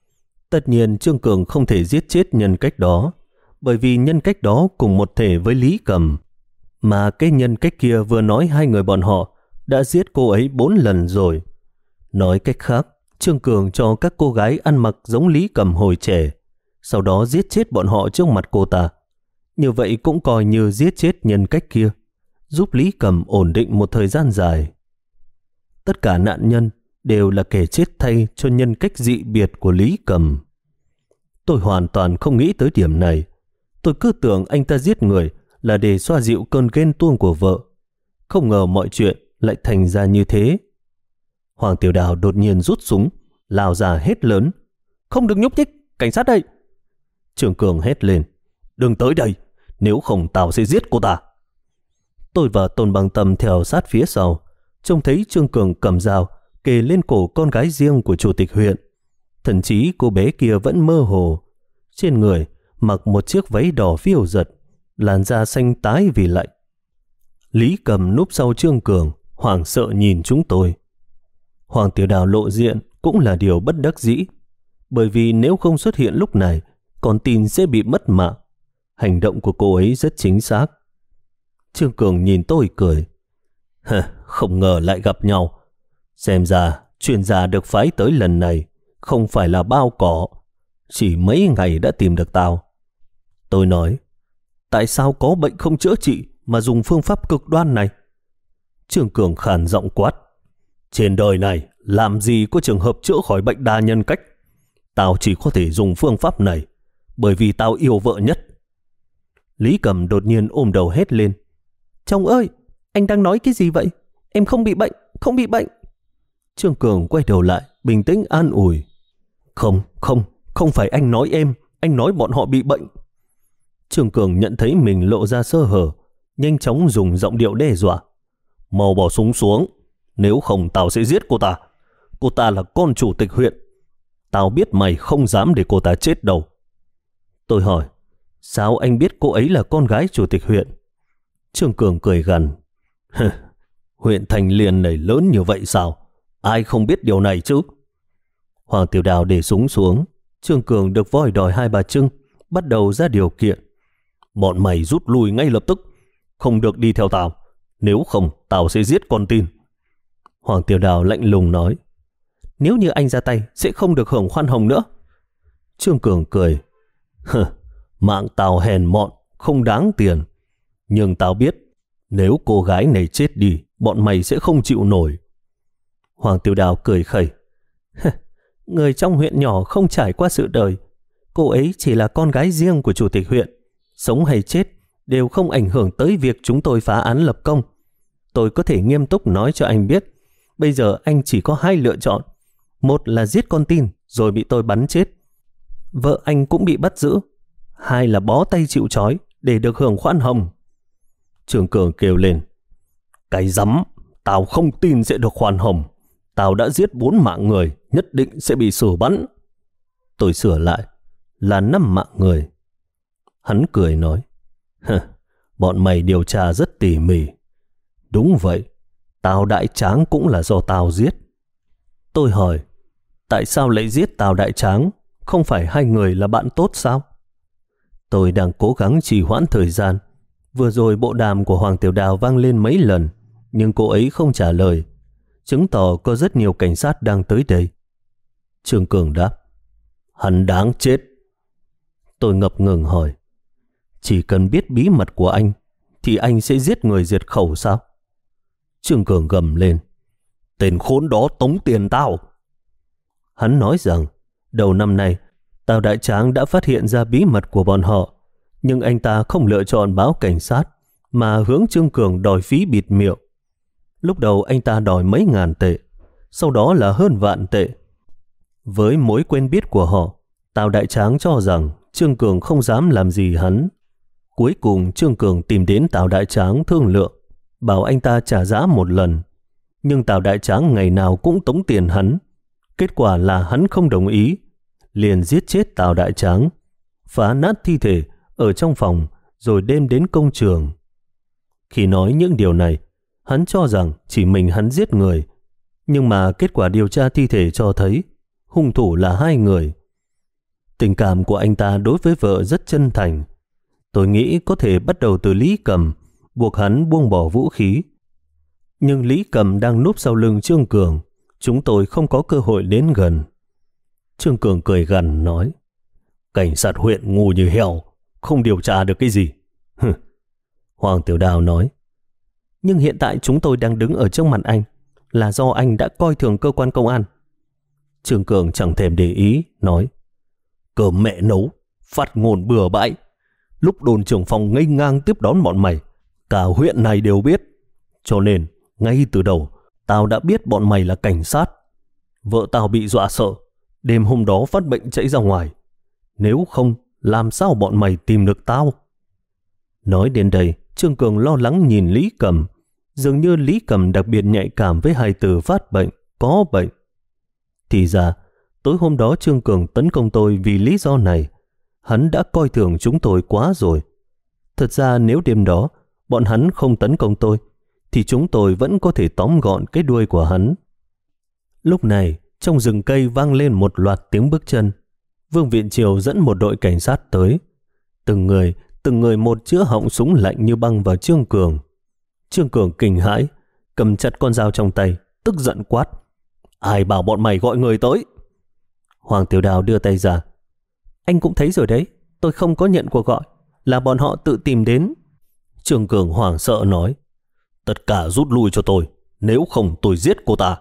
Tất nhiên Trương Cường không thể giết chết nhân cách đó, bởi vì nhân cách đó cùng một thể với Lý Cầm, mà cái nhân cách kia vừa nói hai người bọn họ đã giết cô ấy 4 lần rồi. Nói cách khác, Trương Cường cho các cô gái ăn mặc giống Lý Cầm hồi trẻ, sau đó giết chết bọn họ trước mặt cô ta. Như vậy cũng coi như giết chết nhân cách kia, giúp Lý Cầm ổn định một thời gian dài. Tất cả nạn nhân đều là kẻ chết thay cho nhân cách dị biệt của Lý Cầm. Tôi hoàn toàn không nghĩ tới điểm này. Tôi cứ tưởng anh ta giết người là để xoa dịu cơn ghen tuông của vợ. Không ngờ mọi chuyện lại thành ra như thế. Hoàng Tiểu Đào đột nhiên rút súng, lao ra hét lớn: "Không được nhúc nhích, cảnh sát đây!" Trương Cường hét lên: "Đừng tới đây, nếu không tao sẽ giết cô ta." Tôi và Tôn Bằng Tâm theo sát phía sau, trông thấy Trương Cường cầm dao kề lên cổ con gái riêng của chủ tịch huyện. Thậm chí cô bé kia vẫn mơ hồ. Trên người mặc một chiếc váy đỏ phiêu giật, làn da xanh tái vì lạnh. Lý Cầm núp sau Trương Cường, hoảng sợ nhìn chúng tôi. Hoàng Tiểu Đào lộ diện cũng là điều bất đắc dĩ, bởi vì nếu không xuất hiện lúc này, con tin sẽ bị mất mạng. Hành động của cô ấy rất chính xác. Trương Cường nhìn tôi cười: "Không ngờ lại gặp nhau. Xem ra chuyên gia được phái tới lần này không phải là bao cỏ, chỉ mấy ngày đã tìm được tao." Tôi nói: "Tại sao có bệnh không chữa trị mà dùng phương pháp cực đoan này?" Trương Cường khàn giọng quát: "Trên đời này làm gì có trường hợp chữa khỏi bệnh đa nhân cách. Tao chỉ có thể dùng phương pháp này bởi vì tao yêu vợ nhất." Lý Cầm đột nhiên ôm đầu hét lên: "Chồng ơi, anh đang nói cái gì vậy? Em không bị bệnh, không bị bệnh." Trương Cường quay đầu lại, bình tĩnh an ủi: Không phải anh nói em, anh nói bọn họ bị bệnh." Trương Cường nhận thấy mình lộ ra sơ hở, nhanh chóng dùng giọng điệu đe dọa: "Mau bỏ súng xuống, nếu không tao sẽ giết cô ta. Cô ta là con chủ tịch huyện. Tao biết mày không dám để cô ta chết đâu." Tôi hỏi: "Sao anh biết cô ấy là con gái chủ tịch huyện?" Trương Cường cười gằn: "Huyện Thành Liên này lớn như vậy sao? Ai không biết điều này chứ?" Hoàng Tiểu Đào để súng xuống. Trương Cường được voi đòi 2 bà trưng, bắt đầu ra điều kiện: "Bọn mày rút lui ngay lập tức, không được đi theo tao, nếu không tao sẽ giết con tin." Hoàng Tiểu Đào lạnh lùng nói: "Nếu như anh ra tay sẽ không được hưởng khoan hồng nữa." Trương Cường cười: "Mạng tao hèn mọn, không đáng tiền. Nhưng tao biết, nếu cô gái này chết đi, bọn mày sẽ không chịu nổi." Hoàng Tiểu Đào cười khẩy: "Người trong huyện nhỏ không trải qua sự đời. Cô ấy chỉ là con gái riêng của chủ tịch huyện. Sống hay chết đều không ảnh hưởng tới việc chúng tôi phá án lập công. Tôi có thể nghiêm túc nói cho anh biết, bây giờ anh chỉ có 2 lựa chọn. Một là giết con tin rồi bị tôi bắn chết, vợ anh cũng bị bắt giữ. 2 là bó tay chịu trói để được hưởng khoan hồng." Trương Cường kêu lên: "Cái rắm, tao không tin sẽ được khoan hồng. Tao đã giết 4 mạng người, nhất định sẽ bị xử bắn." Tôi sửa lại: "Là 5 mạng người." Hắn cười nói: "Bọn mày điều tra rất tỉ mỉ." "Đúng vậy, Tào Đại Tráng cũng là do tao giết." Tôi hỏi: "Tại sao lại giết Tào Đại Tráng? Không phải 2 người là bạn tốt sao?" Tôi đang cố gắng trì hoãn thời gian. Vừa rồi bộ đàm của Hoàng Tiểu Đào vang lên mấy lần, nhưng cô ấy không trả lời, chứng tỏ có rất nhiều cảnh sát đang tới đây. Trương Cường đáp: "Hắn đáng chết." Tôi ngập ngừng hỏi: "Chỉ cần biết bí mật của anh thì anh sẽ giết người diệt khẩu sao?" Trương Cường gầm lên: "Tên khốn đó tống tiền tao." Hắn nói rằng đầu năm nay Tào Đại Tráng đã phát hiện ra bí mật của bọn họ, nhưng anh ta không lựa chọn báo cảnh sát mà hướng Trương Cường đòi phí bịt miệng. Lúc đầu anh ta đòi mấy ngàn tệ, sau đó là hơn vạn tệ. Với mối quen biết của họ, Tào Đại Tráng cho rằng Trương Cường không dám làm gì hắn. Cuối cùng Trương Cường tìm đến Tào Đại Tráng thương lượng, bảo anh ta trả giá 1 lần. Nhưng Tào Đại Tráng ngày nào cũng tống tiền hắn. Kết quả là hắn không đồng ý, liền giết chết Tào Đại Tráng, phá nát thi thể ở trong phòng rồi đem đến công trường. Khi nói những điều này, hắn cho rằng chỉ mình hắn giết người, nhưng mà kết quả điều tra thi thể cho thấy hung thủ là 2 người. Tình cảm của anh ta đối với vợ rất chân thành. Tôi nghĩ có thể bắt đầu từ Lý Cầm, buộc hắn buông bỏ vũ khí. Nhưng Lý Cầm đang núp sau lưng Trương Cường, chúng tôi không có cơ hội đến gần. Trương Cường cười gằn nói, cảnh sát huyện ngu như heo, không điều tra được cái gì. Hoàng Tiểu Đào nói, nhưng hiện tại chúng tôi đang đứng ở trước mặt anh, là do anh đã coi thường cơ quan công an. Trương Cường chẳng thèm để ý, nói, cơm mẹ nấu, phát ngôn bừa bãi. Lúc đồn trưởng phòng ngây ngang tiếp đón bọn mày, cả huyện này đều biết. Cho nên, ngay từ đầu, tao đã biết bọn mày là cảnh sát. Vợ tao bị dọa sợ, đêm hôm đó phát bệnh chạy ra ngoài. Nếu không, làm sao bọn mày tìm được tao? Nói đến đây, Trương Cường lo lắng nhìn Lý Cầm. Dường như Lý Cầm đặc biệt nhạy cảm với hai từ phát bệnh, có bệnh. Thì ra, tối hôm đó Trương Cường tấn công tôi vì lý do này. Hắn đã coi thường chúng tôi quá rồi. Thật ra nếu đêm đó bọn hắn không tấn công tôi, thì chúng tôi vẫn có thể tóm gọn cái đuôi của hắn. Lúc này, trong rừng cây vang lên một loạt tiếng bước chân. Vương Viện Triều dẫn một đội cảnh sát tới. Từng người một chữa họng súng lạnh như băng vào Trương Cường. Trương Cường kinh hãi, cầm chặt con dao trong tay, tức giận quát, ai bảo bọn mày gọi người tới? Hoàng Tiểu Đào đưa tay ra, anh cũng thấy rồi đấy, tôi không có nhận cuộc gọi, là bọn họ tự tìm đến. Trương Cường hoảng sợ nói, tất cả rút lui cho tôi, nếu không tôi giết cô ta.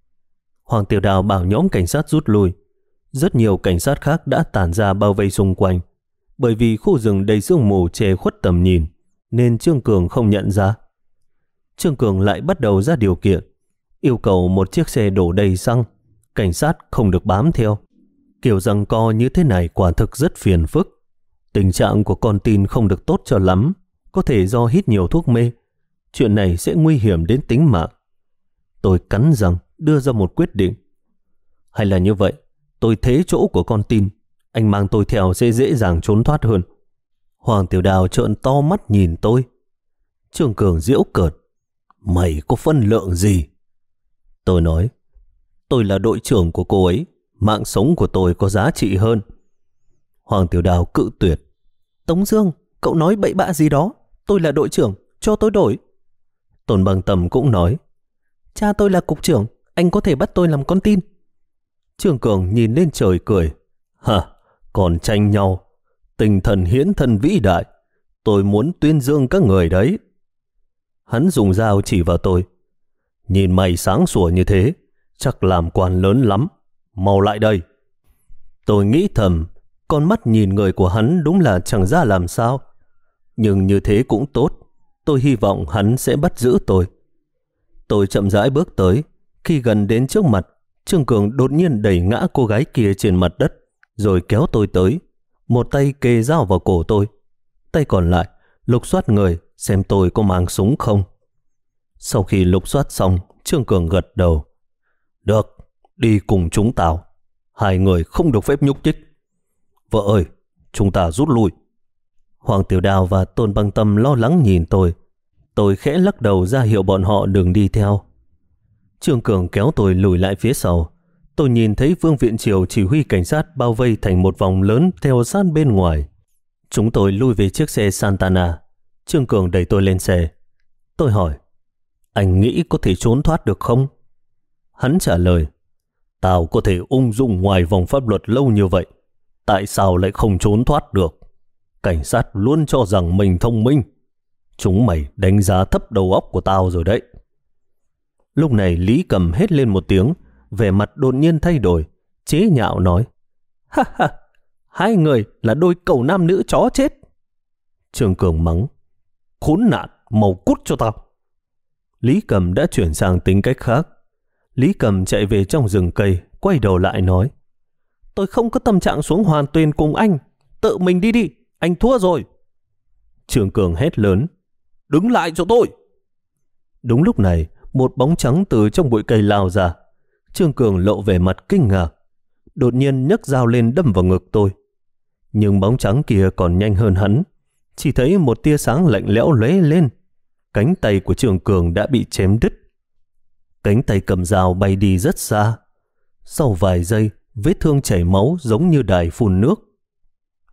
Hoàng Tiểu Đào bảo nhóm cảnh sát rút lui. Rất nhiều cảnh sát khác đã tản ra bao vây xung quanh. Bởi vì khu rừng đầy sương mù che khuất tầm nhìn, nên Trương Cường không nhận ra. Trương Cường lại bắt đầu ra điều kiện, yêu cầu một chiếc xe đổ đầy xăng, cảnh sát không được bám theo. Kiểu giằng co như thế này quả thực rất phiền phức. Tình trạng của con tin không được tốt cho lắm, có thể do hít nhiều thuốc mê. Chuyện này sẽ nguy hiểm đến tính mạng. Tôi cắn răng đưa ra một quyết định. Hay là như vậy, tôi thế chỗ của con tin, anh mang tôi theo sẽ dễ dàng trốn thoát hơn. Hoàng Tiểu Đào trợn to mắt nhìn tôi. Trương Cường giễu cợt, mày có phân lượng gì? Tôi nói, tôi là đội trưởng của cô ấy, mạng sống của tôi có giá trị hơn. Hoàng Tiểu Đào cự tuyệt, Tống Dương, cậu nói bậy bạ gì đó, tôi là đội trưởng, cho tôi đổi. Tôn Bằng Tầm cũng nói, cha tôi là cục trưởng, anh có thể bắt tôi làm con tin. Trương Cường nhìn lên trời cười, hả, còn tranh nhau, tinh thần hiến thân vĩ đại, tôi muốn tuyên dương các người đấy. Hắn dùng dao chỉ vào tôi, nhìn mày sáng sủa như thế, chắc làm quan lớn lắm, mau lại đây. Tôi nghĩ thầm, con mắt nhìn người của hắn đúng là chẳng ra làm sao. Nhưng như thế cũng tốt, tôi hy vọng hắn sẽ bắt giữ tôi. Tôi chậm rãi bước tới, khi gần đến trước mặt, Trương Cường đột nhiên đẩy ngã cô gái kia trên mặt đất, rồi kéo tôi tới, một tay kề dao vào cổ tôi, tay còn lại lục soát người xem tôi có mang súng không. Sau khi lục soát xong, Trương Cường gật đầu, được, đi cùng chúng tao, hai người không được phép nhúc nhích. Vợ ơi, chúng ta rút lui. Hoàng Tiểu Đào và Tôn Băng Tâm lo lắng nhìn tôi khẽ lắc đầu ra hiệu bọn họ đừng đi theo. Trương Cường kéo tôi lùi lại phía sau. Tôi nhìn thấy Vương Viện Triều chỉ huy cảnh sát bao vây thành một vòng lớn theo sát bên ngoài. Chúng tôi lui về chiếc xe Santana. Trương Cường đẩy tôi lên xe. Tôi hỏi, anh nghĩ có thể trốn thoát được không? Hắn trả lời, tao có thể ung dung ngoài vòng pháp luật lâu như vậy, tại sao lại không trốn thoát được? Cảnh sát luôn cho rằng mình thông minh. Chúng mày đánh giá thấp đầu óc của tao rồi đấy. Lúc này Lý Cầm hét lên một tiếng, vẻ mặt đột nhiên thay đổi, chế nhạo nói, ha ha, hai người là đôi cẩu nam nữ chó chết. Trương Cường mắng, khốn nạn, mau cút cho tao. Lý Cầm đã chuyển sang tính cách khác. Lý Cầm chạy về trong rừng cây, quay đầu lại nói, tôi không có tâm trạng xuống Hoàn Tuyền cùng anh, tự mình đi đi, anh thua rồi. Trương Cường hét lớn, đứng lại cho tôi. Đúng lúc này, một bóng trắng từ trong bụi cây lao ra. Trương Cường lộ vẻ mặt kinh ngạc, đột nhiên nhấc dao lên đâm vào ngực tôi. Nhưng bóng trắng kia còn nhanh hơn hắn, chỉ thấy một tia sáng lạnh lẽo lóe lên. Cánh tay của Trương Cường đã bị chém đứt. Cánh tay cầm dao bay đi rất xa. Sau vài giây, vết thương chảy máu giống như đài phun nước.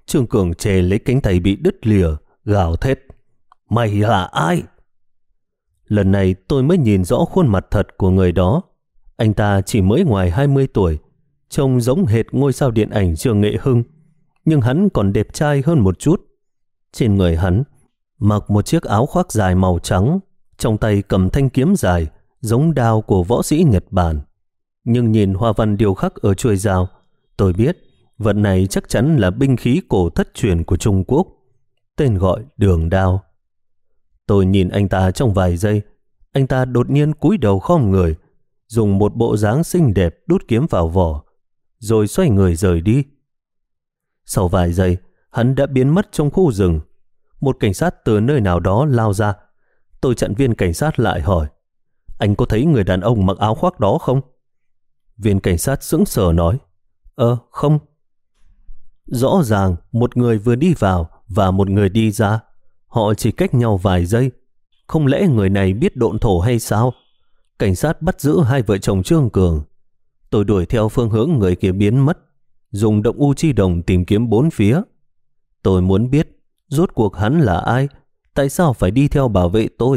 Trương Cường chề lấy cánh tay bị đứt lìa, gào thét: Mày là ai? Lần này tôi mới nhìn rõ khuôn mặt thật của người đó. Anh ta chỉ mới ngoài 20 tuổi, trông giống hệt ngôi sao điện ảnh Trương Nghệ Hưng, nhưng hắn còn đẹp trai hơn một chút. Trên người hắn mặc một chiếc áo khoác dài màu trắng, trong tay cầm thanh kiếm dài giống đao của võ sĩ Nhật Bản. Nhưng nhìn hoa văn điêu khắc ở chuôi dao, tôi biết vật này chắc chắn là binh khí cổ thất truyền của Trung Quốc, tên gọi Đường Đao. Tôi nhìn anh ta trong vài giây, anh ta đột nhiên cúi đầu khom người, dùng một bộ dáng xinh đẹp đút kiếm vào vỏ, rồi xoay người rời đi. Sau vài giây, hắn đã biến mất trong khu rừng. Một cảnh sát từ nơi nào đó lao ra. Tôi chặn viên cảnh sát lại hỏi: Anh có thấy người đàn ông mặc áo khoác đó không? Viên cảnh sát sững sờ nói: Không. Rõ ràng một người vừa đi vào và một người đi ra. Họ chỉ cách nhau vài giây. Không lẽ người này biết độn thổ hay sao? Cảnh sát bắt giữ hai vợ chồng Trương Cường. Tôi đuổi theo phương hướng người kia biến mất, dùng động u chi đồng tìm kiếm bốn phía. Tôi muốn biết rốt cuộc hắn là ai, tại sao phải đi theo bảo vệ tôi.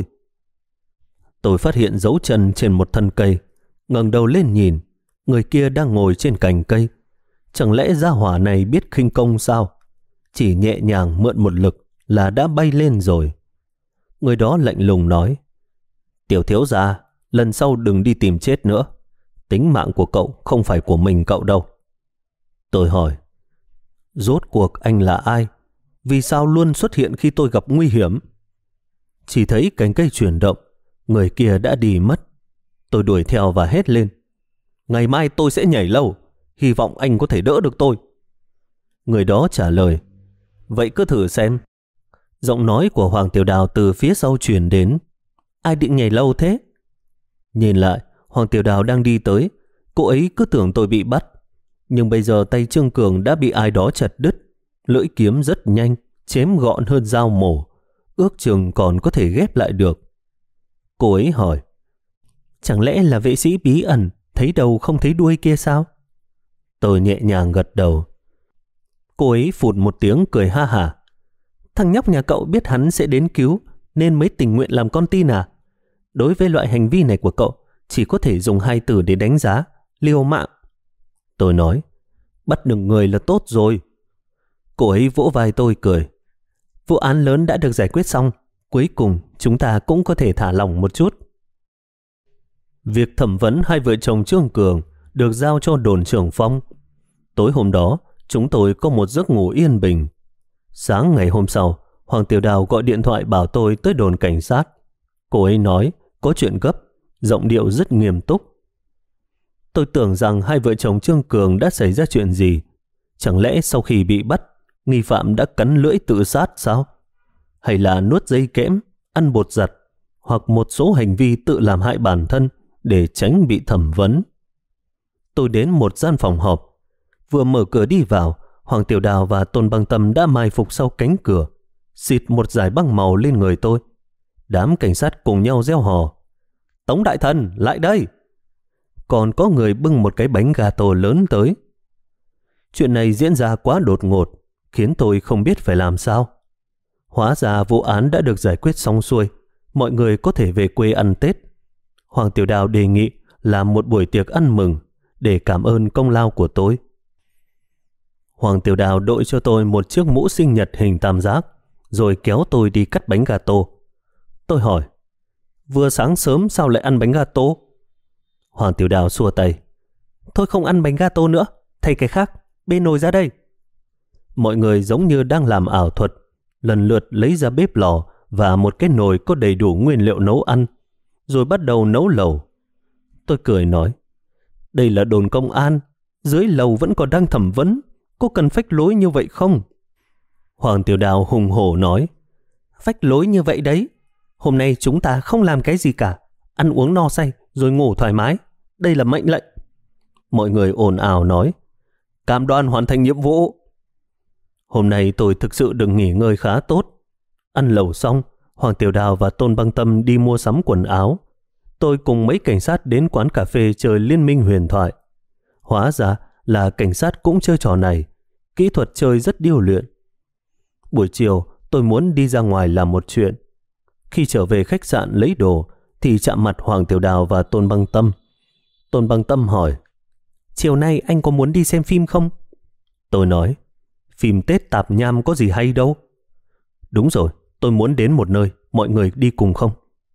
Tôi phát hiện dấu chân trên một thân cây, ngẩng đầu lên nhìn, người kia đang ngồi trên cành cây. Chẳng lẽ gia hỏa này biết khinh công sao? Chỉ nhẹ nhàng mượn một lực là đã bay lên rồi. Người đó lạnh lùng nói: Tiểu thiếu gia, lần sau đừng đi tìm chết nữa. Tính mạng của cậu không phải của mình cậu đâu. Tôi hỏi: Rốt cuộc anh là ai? Vì sao luôn xuất hiện khi tôi gặp nguy hiểm? Chỉ thấy cành cây chuyển động, người kia đã đi mất. Tôi đuổi theo và hét lên: Ngày mai tôi sẽ nhảy lầu, hy vọng anh có thể đỡ được tôi. Người đó trả lời: Vậy cứ thử xem. Giọng nói của Hoàng Tiểu Đào từ phía sau truyền đến: Ai định nhảy lầu thế? Nhìn lại, Hoàng Tiểu Đào đang đi tới. Cô ấy cứ tưởng tôi bị bắt, nhưng bây giờ tay Trương Cường đã bị ai đó chặt đứt. Lưỡi kiếm rất nhanh, chém gọn hơn dao mổ, ước chừng còn có thể ghép lại được. Cô ấy hỏi: Chẳng lẽ là vệ sĩ bí ẩn, thấy đầu không thấy đuôi kia sao? Tôi nhẹ nhàng gật đầu. Cô ấy phụt một tiếng cười ha hả: Thằng nhóc nhà cậu biết hắn sẽ đến cứu nên mới tình nguyện làm con tin à? Đối với loại hành vi này của cậu, chỉ có thể dùng hai từ để đánh giá: liều mạng. Tôi nói: Bắt được người là tốt rồi. Cô ấy vỗ vai tôi cười: Vụ án lớn đã được giải quyết xong, cuối cùng chúng ta cũng có thể thả lỏng một chút. Việc thẩm vấn hai vợ chồng Trương Cường được giao cho đồn trưởng Phong. Tối hôm đó, chúng tôi có một giấc ngủ yên bình. Sáng ngày hôm sau, Hoàng Tiểu Đào gọi điện thoại bảo tôi tới đồn cảnh sát. Cô ấy nói có chuyện gấp, giọng điệu rất nghiêm túc. Tôi tưởng rằng hai vợ chồng Trương Cường đã xảy ra chuyện gì. Chẳng lẽ sau khi bị bắt, nghi phạm đã cắn lưỡi tự sát sao? Hay là nuốt dây kẽm, ăn bột giặt, hoặc một số hành vi tự làm hại bản thân để tránh bị thẩm vấn? Tôi đến một gian phòng họp. Vừa mở cửa đi vào, Hoàng Tiểu Đào và Tôn Băng Tâm đã mai phục sau cánh cửa, xịt một dải băng màu lên người tôi. Đám cảnh sát cùng nhau reo hò: Tống đại thần, lại đây! Còn có người bưng một cái bánh gato lớn tới. Chuyện này diễn ra quá đột ngột, khiến tôi không biết phải làm sao. Hóa ra vụ án đã được giải quyết xong xuôi, mọi người có thể về quê ăn Tết. Hoàng Tiểu Đào đề nghị làm một buổi tiệc ăn mừng để cảm ơn công lao của tôi. Hoàng Tiểu Đào đội cho tôi một chiếc mũ sinh nhật hình tam giác, rồi kéo tôi đi cắt bánh gato. Tôi hỏi: Vừa sáng sớm sao lại ăn bánh gato? Hoàng Tiểu Đào xua tay: Thôi không ăn bánh gato nữa, thay cái khác, bê nồi ra đây. Mọi người giống như đang làm ảo thuật, lần lượt lấy ra bếp lò và một cái nồi có đầy đủ nguyên liệu nấu ăn, rồi bắt đầu nấu lẩu. Tôi cười nói: Đây là đồn công an, dưới lầu vẫn còn đang thẩm vấn, có cần phách lối như vậy không? Hoàng Tiểu Đào hùng hổ nói: Phách lối như vậy đấy. Hôm nay chúng ta không làm cái gì cả, ăn uống no say rồi ngủ thoải mái. Đây là mệnh lệnh. Mọi người ồn ào nói: Cam đoan hoàn thành nhiệm vụ. Hôm nay tôi thực sự được nghỉ ngơi khá tốt. Ăn lẩu xong, Hoàng Tiểu Đào và Tôn Băng Tâm đi mua sắm quần áo. Tôi cùng mấy cảnh sát đến quán cà phê chơi Liên minh huyền thoại. Hóa ra là cảnh sát cũng chơi trò này. Kỹ thuật chơi rất điêu luyện, Buổi chiều tôi muốn đi ra ngoài làm một chuyện. Khi trở về khách sạn lấy đồ thì chạm mặt Hoàng Tiểu Đào và Tôn Băng Tâm. Tôn Băng Tâm hỏi: chiều nay anh có muốn đi xem phim không? Tôi nói: phim Tết Tạp Nham có gì hay đâu. Đúng rồi, tôi muốn đến một nơi, mọi người đi cùng không?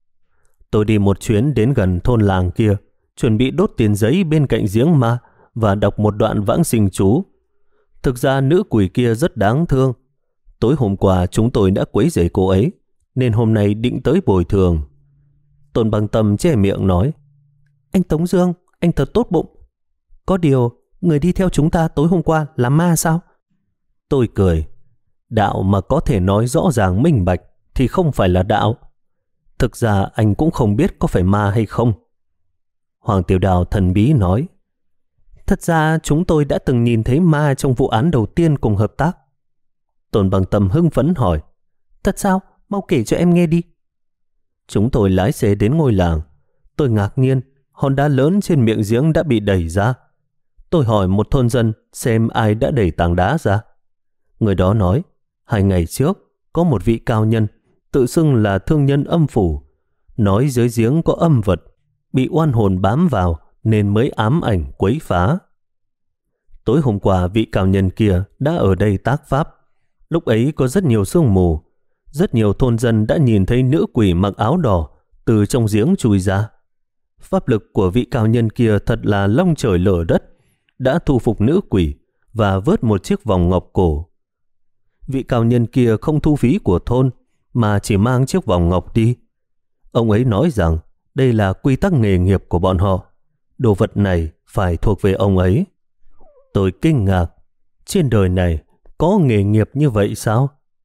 Tôi đi một chuyến đến gần thôn làng kia, chuẩn bị đốt tiền giấy bên cạnh giếng ma và đọc một đoạn vãng sinh chú. Thực ra nữ quỷ kia rất đáng thương. Tối hôm qua chúng tôi đã quấy rầy cô ấy, nên hôm nay định tới bồi thường. Tôn Băng Tâm che miệng nói: anh Tống Dương, anh thật tốt bụng. Có điều, người đi theo chúng ta tối hôm qua là ma sao? Tôi cười: đạo mà có thể nói rõ ràng minh bạch thì không phải là đạo. Thực ra anh cũng không biết có phải ma hay không. Hoàng Tiểu Đào thần bí nói: thật ra chúng tôi đã từng nhìn thấy ma trong vụ án đầu tiên cùng hợp tác. Tôn Băng Tâm hưng phấn hỏi: thật sao? Mau kể cho em nghe đi. Chúng tôi lái xe đến ngôi làng. Tôi ngạc nhiên, hòn đá lớn trên miệng giếng đã bị đẩy ra. Tôi hỏi một thôn dân xem ai đã đẩy tảng đá ra. Người đó nói: 2 ngày trước có một vị cao nhân tự xưng là thương nhân âm phủ, nói dưới giếng có âm vật, bị oan hồn bám vào nên mới ám ảnh quấy phá. Tối hôm qua vị cao nhân kia đã ở đây tác pháp. Lúc ấy có rất nhiều sương mù. Rất nhiều thôn dân đã nhìn thấy nữ quỷ mặc áo đỏ từ trong giếng chui ra. Pháp lực của vị cao nhân kia thật là long trời lở đất, đã thu phục nữ quỷ và vớt một chiếc vòng ngọc cổ. Vị cao nhân kia không thu phí của thôn mà chỉ mang chiếc vòng ngọc đi. Ông ấy nói rằng đây là quy tắc nghề nghiệp của bọn họ. Đồ vật này phải thuộc về ông ấy. Tôi kinh ngạc. Trên đời này có nghề nghiệp như vậy sao?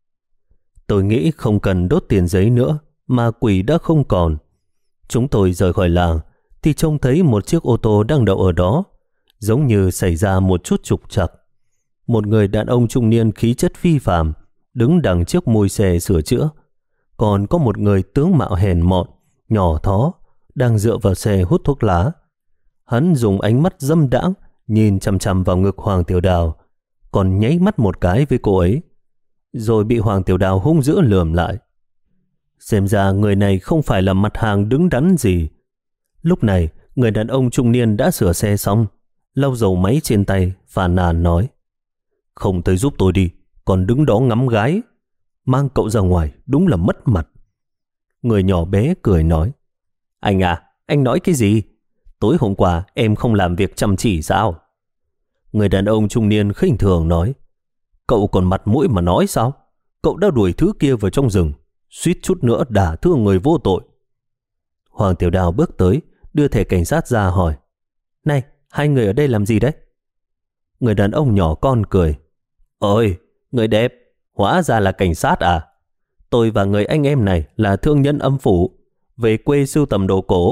Tôi nghĩ không cần đốt tiền giấy nữa, mà quỷ đã không còn. Chúng tôi rời khỏi làng thì trông thấy một chiếc ô tô đang đậu ở đó, giống như xảy ra một chút trục trặc. Một người đàn ông trung niên khí chất phi phàm đứng đằng trước mui xe sửa chữa. Còn có một người tướng mạo hèn mọn, nhỏ thó, đang dựa vào xe hút thuốc lá. Hắn dùng ánh mắt dâm đãng nhìn chằm chằm vào ngực Hoàng Tiểu Đào, còn nháy mắt một cái với cô ấy, rồi bị Hoàng Tiểu Đào hung dữ lườm lại. Xem ra người này không phải là mặt hàng đứng đắn gì. Lúc này, người đàn ông trung niên đã sửa xe xong, lau dầu máy trên tay, phàn nàn nói: không tới giúp tôi đi, còn đứng đó ngắm gái. Mang cậu ra ngoài đúng là mất mặt. Người nhỏ bé cười nói: anh à, anh nói cái gì? Tối hôm qua em không làm việc chăm chỉ sao? Người đàn ông trung niên khinh thường nói: cậu còn mặt mũi mà nói sao? Cậu đã đuổi thứ kia vào trong rừng, suýt chút nữa đả thương người vô tội. Hoàng Tiểu Đào bước tới, đưa thẻ cảnh sát ra hỏi: này, 2 người ở đây làm gì đấy? Người đàn ông nhỏ con cười: ôi, người đẹp, hóa ra là cảnh sát à? Tôi và người anh em này là thương nhân âm phủ, về quê sưu tầm đồ cổ.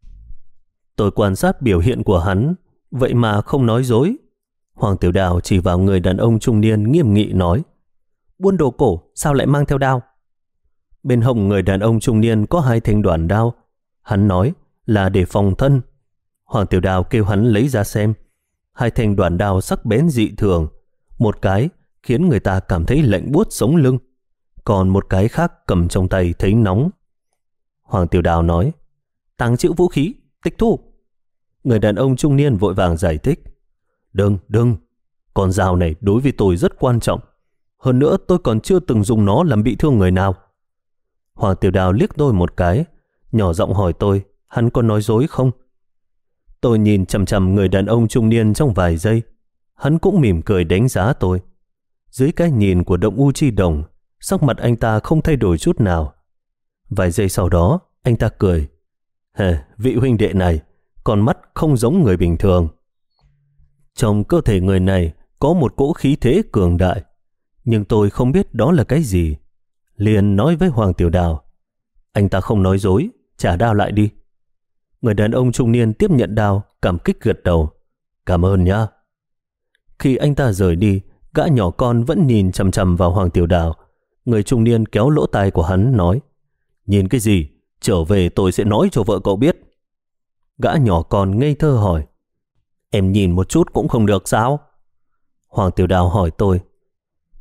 Tôi quan sát biểu hiện của hắn, vậy mà không nói dối. Hoàng Tiểu Đào chỉ vào người đàn ông trung niên nghiêm nghị nói: buôn đồ cổ sao lại mang theo đao? Bên hông người đàn ông trung niên có 2 thanh đoạn đao. Hắn nói là để phòng thân. Hoàng Tiểu Đào kêu hắn lấy ra xem. 2 thanh đoạn đao sắc bén dị thường. Một cái khiến người ta cảm thấy lạnh buốt sống lưng, còn một cái khác cầm trong tay thấy nóng. Hoàng Tiểu Đào nói: tàng trữ vũ khí, tịch thu. Người đàn ông trung niên vội vàng giải thích: đừng, con dao này đối với tôi rất quan trọng. Hơn nữa tôi còn chưa từng dùng nó làm bị thương người nào. Hoàng Tiểu Đào liếc tôi một cái, nhỏ giọng hỏi tôi hắn có nói dối không. Tôi nhìn chằm chằm người đàn ông trung niên trong vài giây. Hắn cũng mỉm cười đánh giá tôi. Dưới cái nhìn của Động U Chi Đồng, sắc mặt anh ta không thay đổi chút nào. Vài giây sau đó, anh ta cười: vị huynh đệ này, con mắt không giống người bình thường. Trong cơ thể người này có một cỗ khí thế cường đại, nhưng tôi không biết đó là cái gì. Liền nói với Hoàng Tiểu Đào: anh ta không nói dối, trả đao lại đi. Người đàn ông trung niên tiếp nhận đao, cảm kích gật đầu: cảm ơn nhá. Khi anh ta rời đi, gã nhỏ con vẫn nhìn chằm chằm vào Hoàng Tiểu Đào. Người trung niên kéo lỗ tai của hắn nói: nhìn cái gì? Trở về tôi sẽ nói cho vợ cậu biết. Gã nhỏ con ngây thơ hỏi: em nhìn một chút cũng không được sao? Hoàng Tiểu Đào hỏi tôi: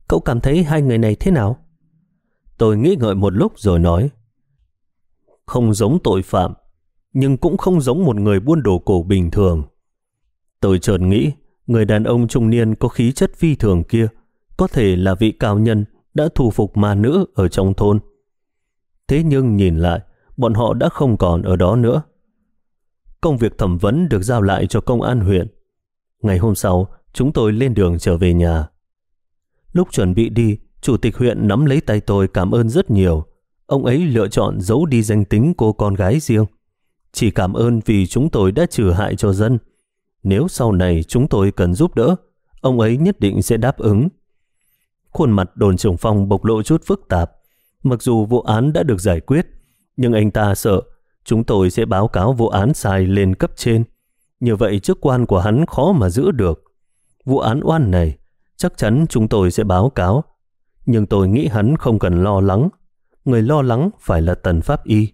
Cậu cảm thấy hai người này thế nào? Tôi nghĩ ngợi một lúc rồi nói, không giống tội phạm, nhưng cũng không giống một người buôn đồ cổ bình thường. Tôi chợt nghĩ, người đàn ông trung niên có khí chất phi thường kia có thể là vị cao nhân đã thu phục ma nữ ở trong thôn. Thế nhưng nhìn lại, bọn họ đã không còn ở đó nữa. Công việc thẩm vấn được giao lại cho công an huyện. Ngày hôm sau, chúng tôi lên đường trở về nhà. Lúc chuẩn bị đi, chủ tịch huyện nắm lấy tay tôi cảm ơn rất nhiều. Ông ấy lựa chọn giấu đi danh tính cô con gái riêng. Chỉ cảm ơn vì chúng tôi đã trừ hại cho dân. Nếu sau này chúng tôi cần giúp đỡ, ông ấy nhất định sẽ đáp ứng. Khuôn mặt đồn trưởng phòng bộc lộ chút phức tạp. Mặc dù vụ án đã được giải quyết, nhưng anh ta sợ chúng tôi sẽ báo cáo vụ án sai lên cấp trên. Như vậy chức quan của hắn khó mà giữ được. Vụ án oan này chắc chắn chúng tôi sẽ báo cáo. Nhưng tôi nghĩ hắn không cần lo lắng. Người lo lắng phải là Tần Pháp Y.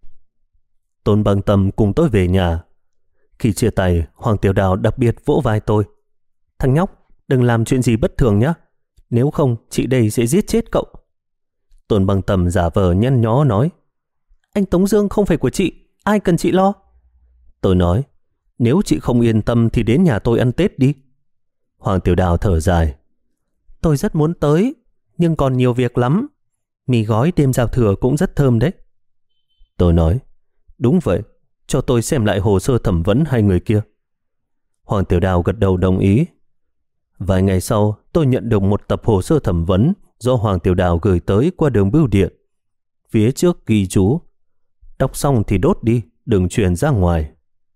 Tôn Băng Tâm cùng tôi về nhà. Khi chia tay, Hoàng Tiểu Đào đặc biệt vỗ vai tôi. Thằng nhóc, đừng làm chuyện gì bất thường nhé. Nếu không, chị đây sẽ giết chết cậu. Tôn Băng Tâm giả vờ nhăn nhó nói, anh Tống Dương không phải của chị, ai cần chị lo. Tôi nói, nếu chị không yên tâm thì đến nhà tôi ăn Tết đi. Hoàng Tiểu Đào thở dài, tôi rất muốn tới, nhưng còn nhiều việc lắm. Mì gói đêm giao thừa cũng rất thơm đấy. Tôi nói, đúng vậy, cho tôi xem lại hồ sơ thẩm vấn hai người kia. Hoàng Tiểu Đào gật đầu đồng ý. Vài ngày sau, tôi nhận được một tập hồ sơ thẩm vấn do Hoàng Tiểu Đào gửi tới qua đường bưu điện. Phía trước ghi chú, đọc xong thì đốt đi, đừng truyền ra ngoài.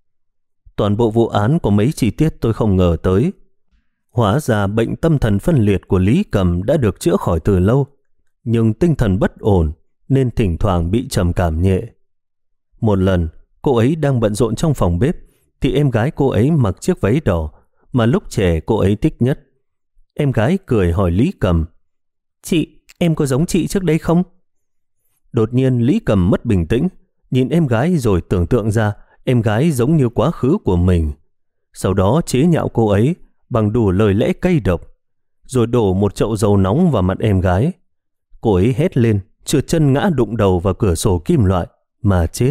Toàn bộ vụ án có mấy chi tiết tôi không ngờ tới. Hóa ra bệnh tâm thần phân liệt của Lý Cầm đã được chữa khỏi từ lâu, nhưng tinh thần bất ổn nên thỉnh thoảng bị trầm cảm nhẹ. Một lần, cô ấy đang bận rộn trong phòng bếp thì em gái cô ấy mặc chiếc váy đỏ mà lúc trẻ cô ấy thích nhất. Em gái cười hỏi Lý Cầm, chị, em có giống chị trước đây không? Đột nhiên Lý Cầm mất bình tĩnh, nhìn em gái rồi tưởng tượng ra em gái giống như quá khứ của mình. Sau đó chế nhạo cô ấy bằng đủ lời lẽ cay độc, rồi đổ một chậu dầu nóng vào mặt em gái. Cô ấy hét lên, trượt chân ngã đụng đầu vào cửa sổ kim loại mà chết.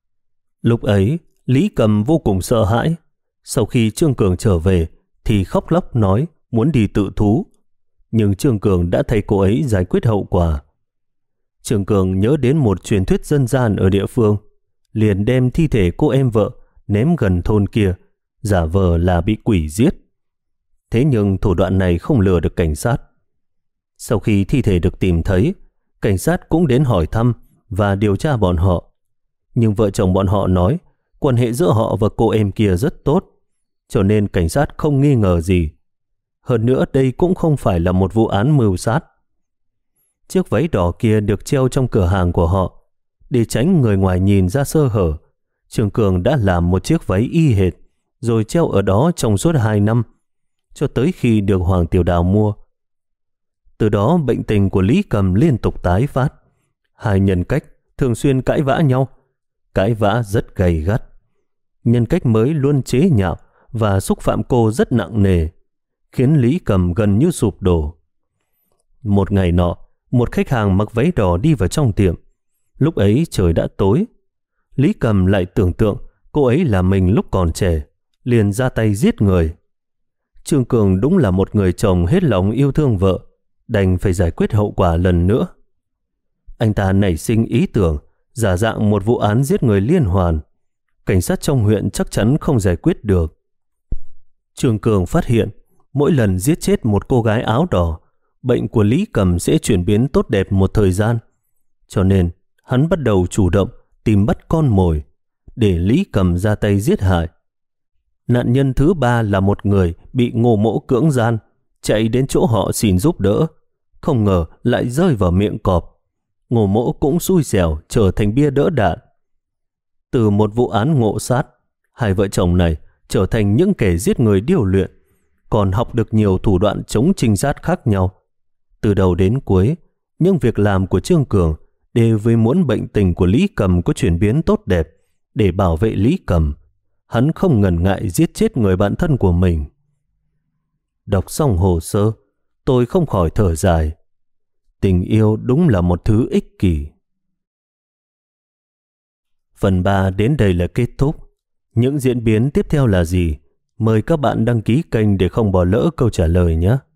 Lúc ấy, Lý Cầm vô cùng sợ hãi. Sau khi Trương Cường trở về thì khóc lóc nói muốn đi tự thú. Nhưng Trương Cường đã thay cô ấy giải quyết hậu quả. Trương Cường nhớ đến một truyền thuyết dân gian ở địa phương, liền đem thi thể cô em vợ ném gần thôn kia, giả vờ là bị quỷ giết. Thế nhưng thủ đoạn này không lừa được cảnh sát. Sau khi thi thể được tìm thấy, cảnh sát cũng đến hỏi thăm và điều tra bọn họ. Nhưng vợ chồng bọn họ nói quan hệ giữa họ và cô em kia rất tốt, cho nên cảnh sát không nghi ngờ gì. Hơn nữa đây cũng không phải là một vụ án mưu sát. Chiếc váy đỏ kia được treo trong cửa hàng của họ. Để tránh người ngoài nhìn ra sơ hở, Trương Cường đã làm một chiếc váy y hệt rồi treo ở đó trong suốt 2 năm, cho tới khi được Hoàng Tiểu Đào mua. Từ đó bệnh tình của Lý Cầm liên tục tái phát. Hai nhân cách thường xuyên cãi vã nhau, cãi vã rất gay gắt. Nhân cách mới luôn chế nhạo và xúc phạm cô rất nặng nề, khiến Lý Cầm gần như sụp đổ. Một ngày nọ, một khách hàng mặc váy đỏ đi vào trong tiệm. Lúc ấy trời đã tối. Lý Cầm lại tưởng tượng cô ấy là mình lúc còn trẻ, liền ra tay giết người. Trương Cường đúng là một người chồng hết lòng yêu thương vợ, đành phải giải quyết hậu quả lần nữa. Anh ta nảy sinh ý tưởng giả dạng một vụ án giết người liên hoàn. Cảnh sát trong huyện chắc chắn không giải quyết được. Trương Cường phát hiện mỗi lần giết chết một cô gái áo đỏ, bệnh của Lý Cầm sẽ chuyển biến tốt đẹp một thời gian. Cho nên hắn bắt đầu chủ động tìm bắt con mồi để Lý Cầm ra tay giết hại. Nạn nhân thứ 3 là một người bị Ngô Mỗ cưỡng gian, chạy đến chỗ họ xin giúp đỡ, không ngờ lại rơi vào miệng cọp. Ngô Mỗ cũng xui xẻo trở thành bia đỡ đạn. Từ một vụ án ngộ sát, hai vợ chồng này trở thành những kẻ giết người điêu luyện, còn học được nhiều thủ đoạn chống trinh sát khác nhau. Từ đầu đến cuối, những việc làm của Trương Cường đều vì muốn bệnh tình của Lý Cầm có chuyển biến tốt đẹp. Để bảo vệ Lý Cầm, hắn không ngần ngại giết chết người bạn thân của mình. Đọc xong hồ sơ, tôi không khỏi thở dài. Tình yêu đúng là một thứ ích kỷ. Phần 3 đến đây là kết thúc. Những diễn biến tiếp theo là gì? Mời các bạn đăng ký kênh để không bỏ lỡ câu trả lời nhé.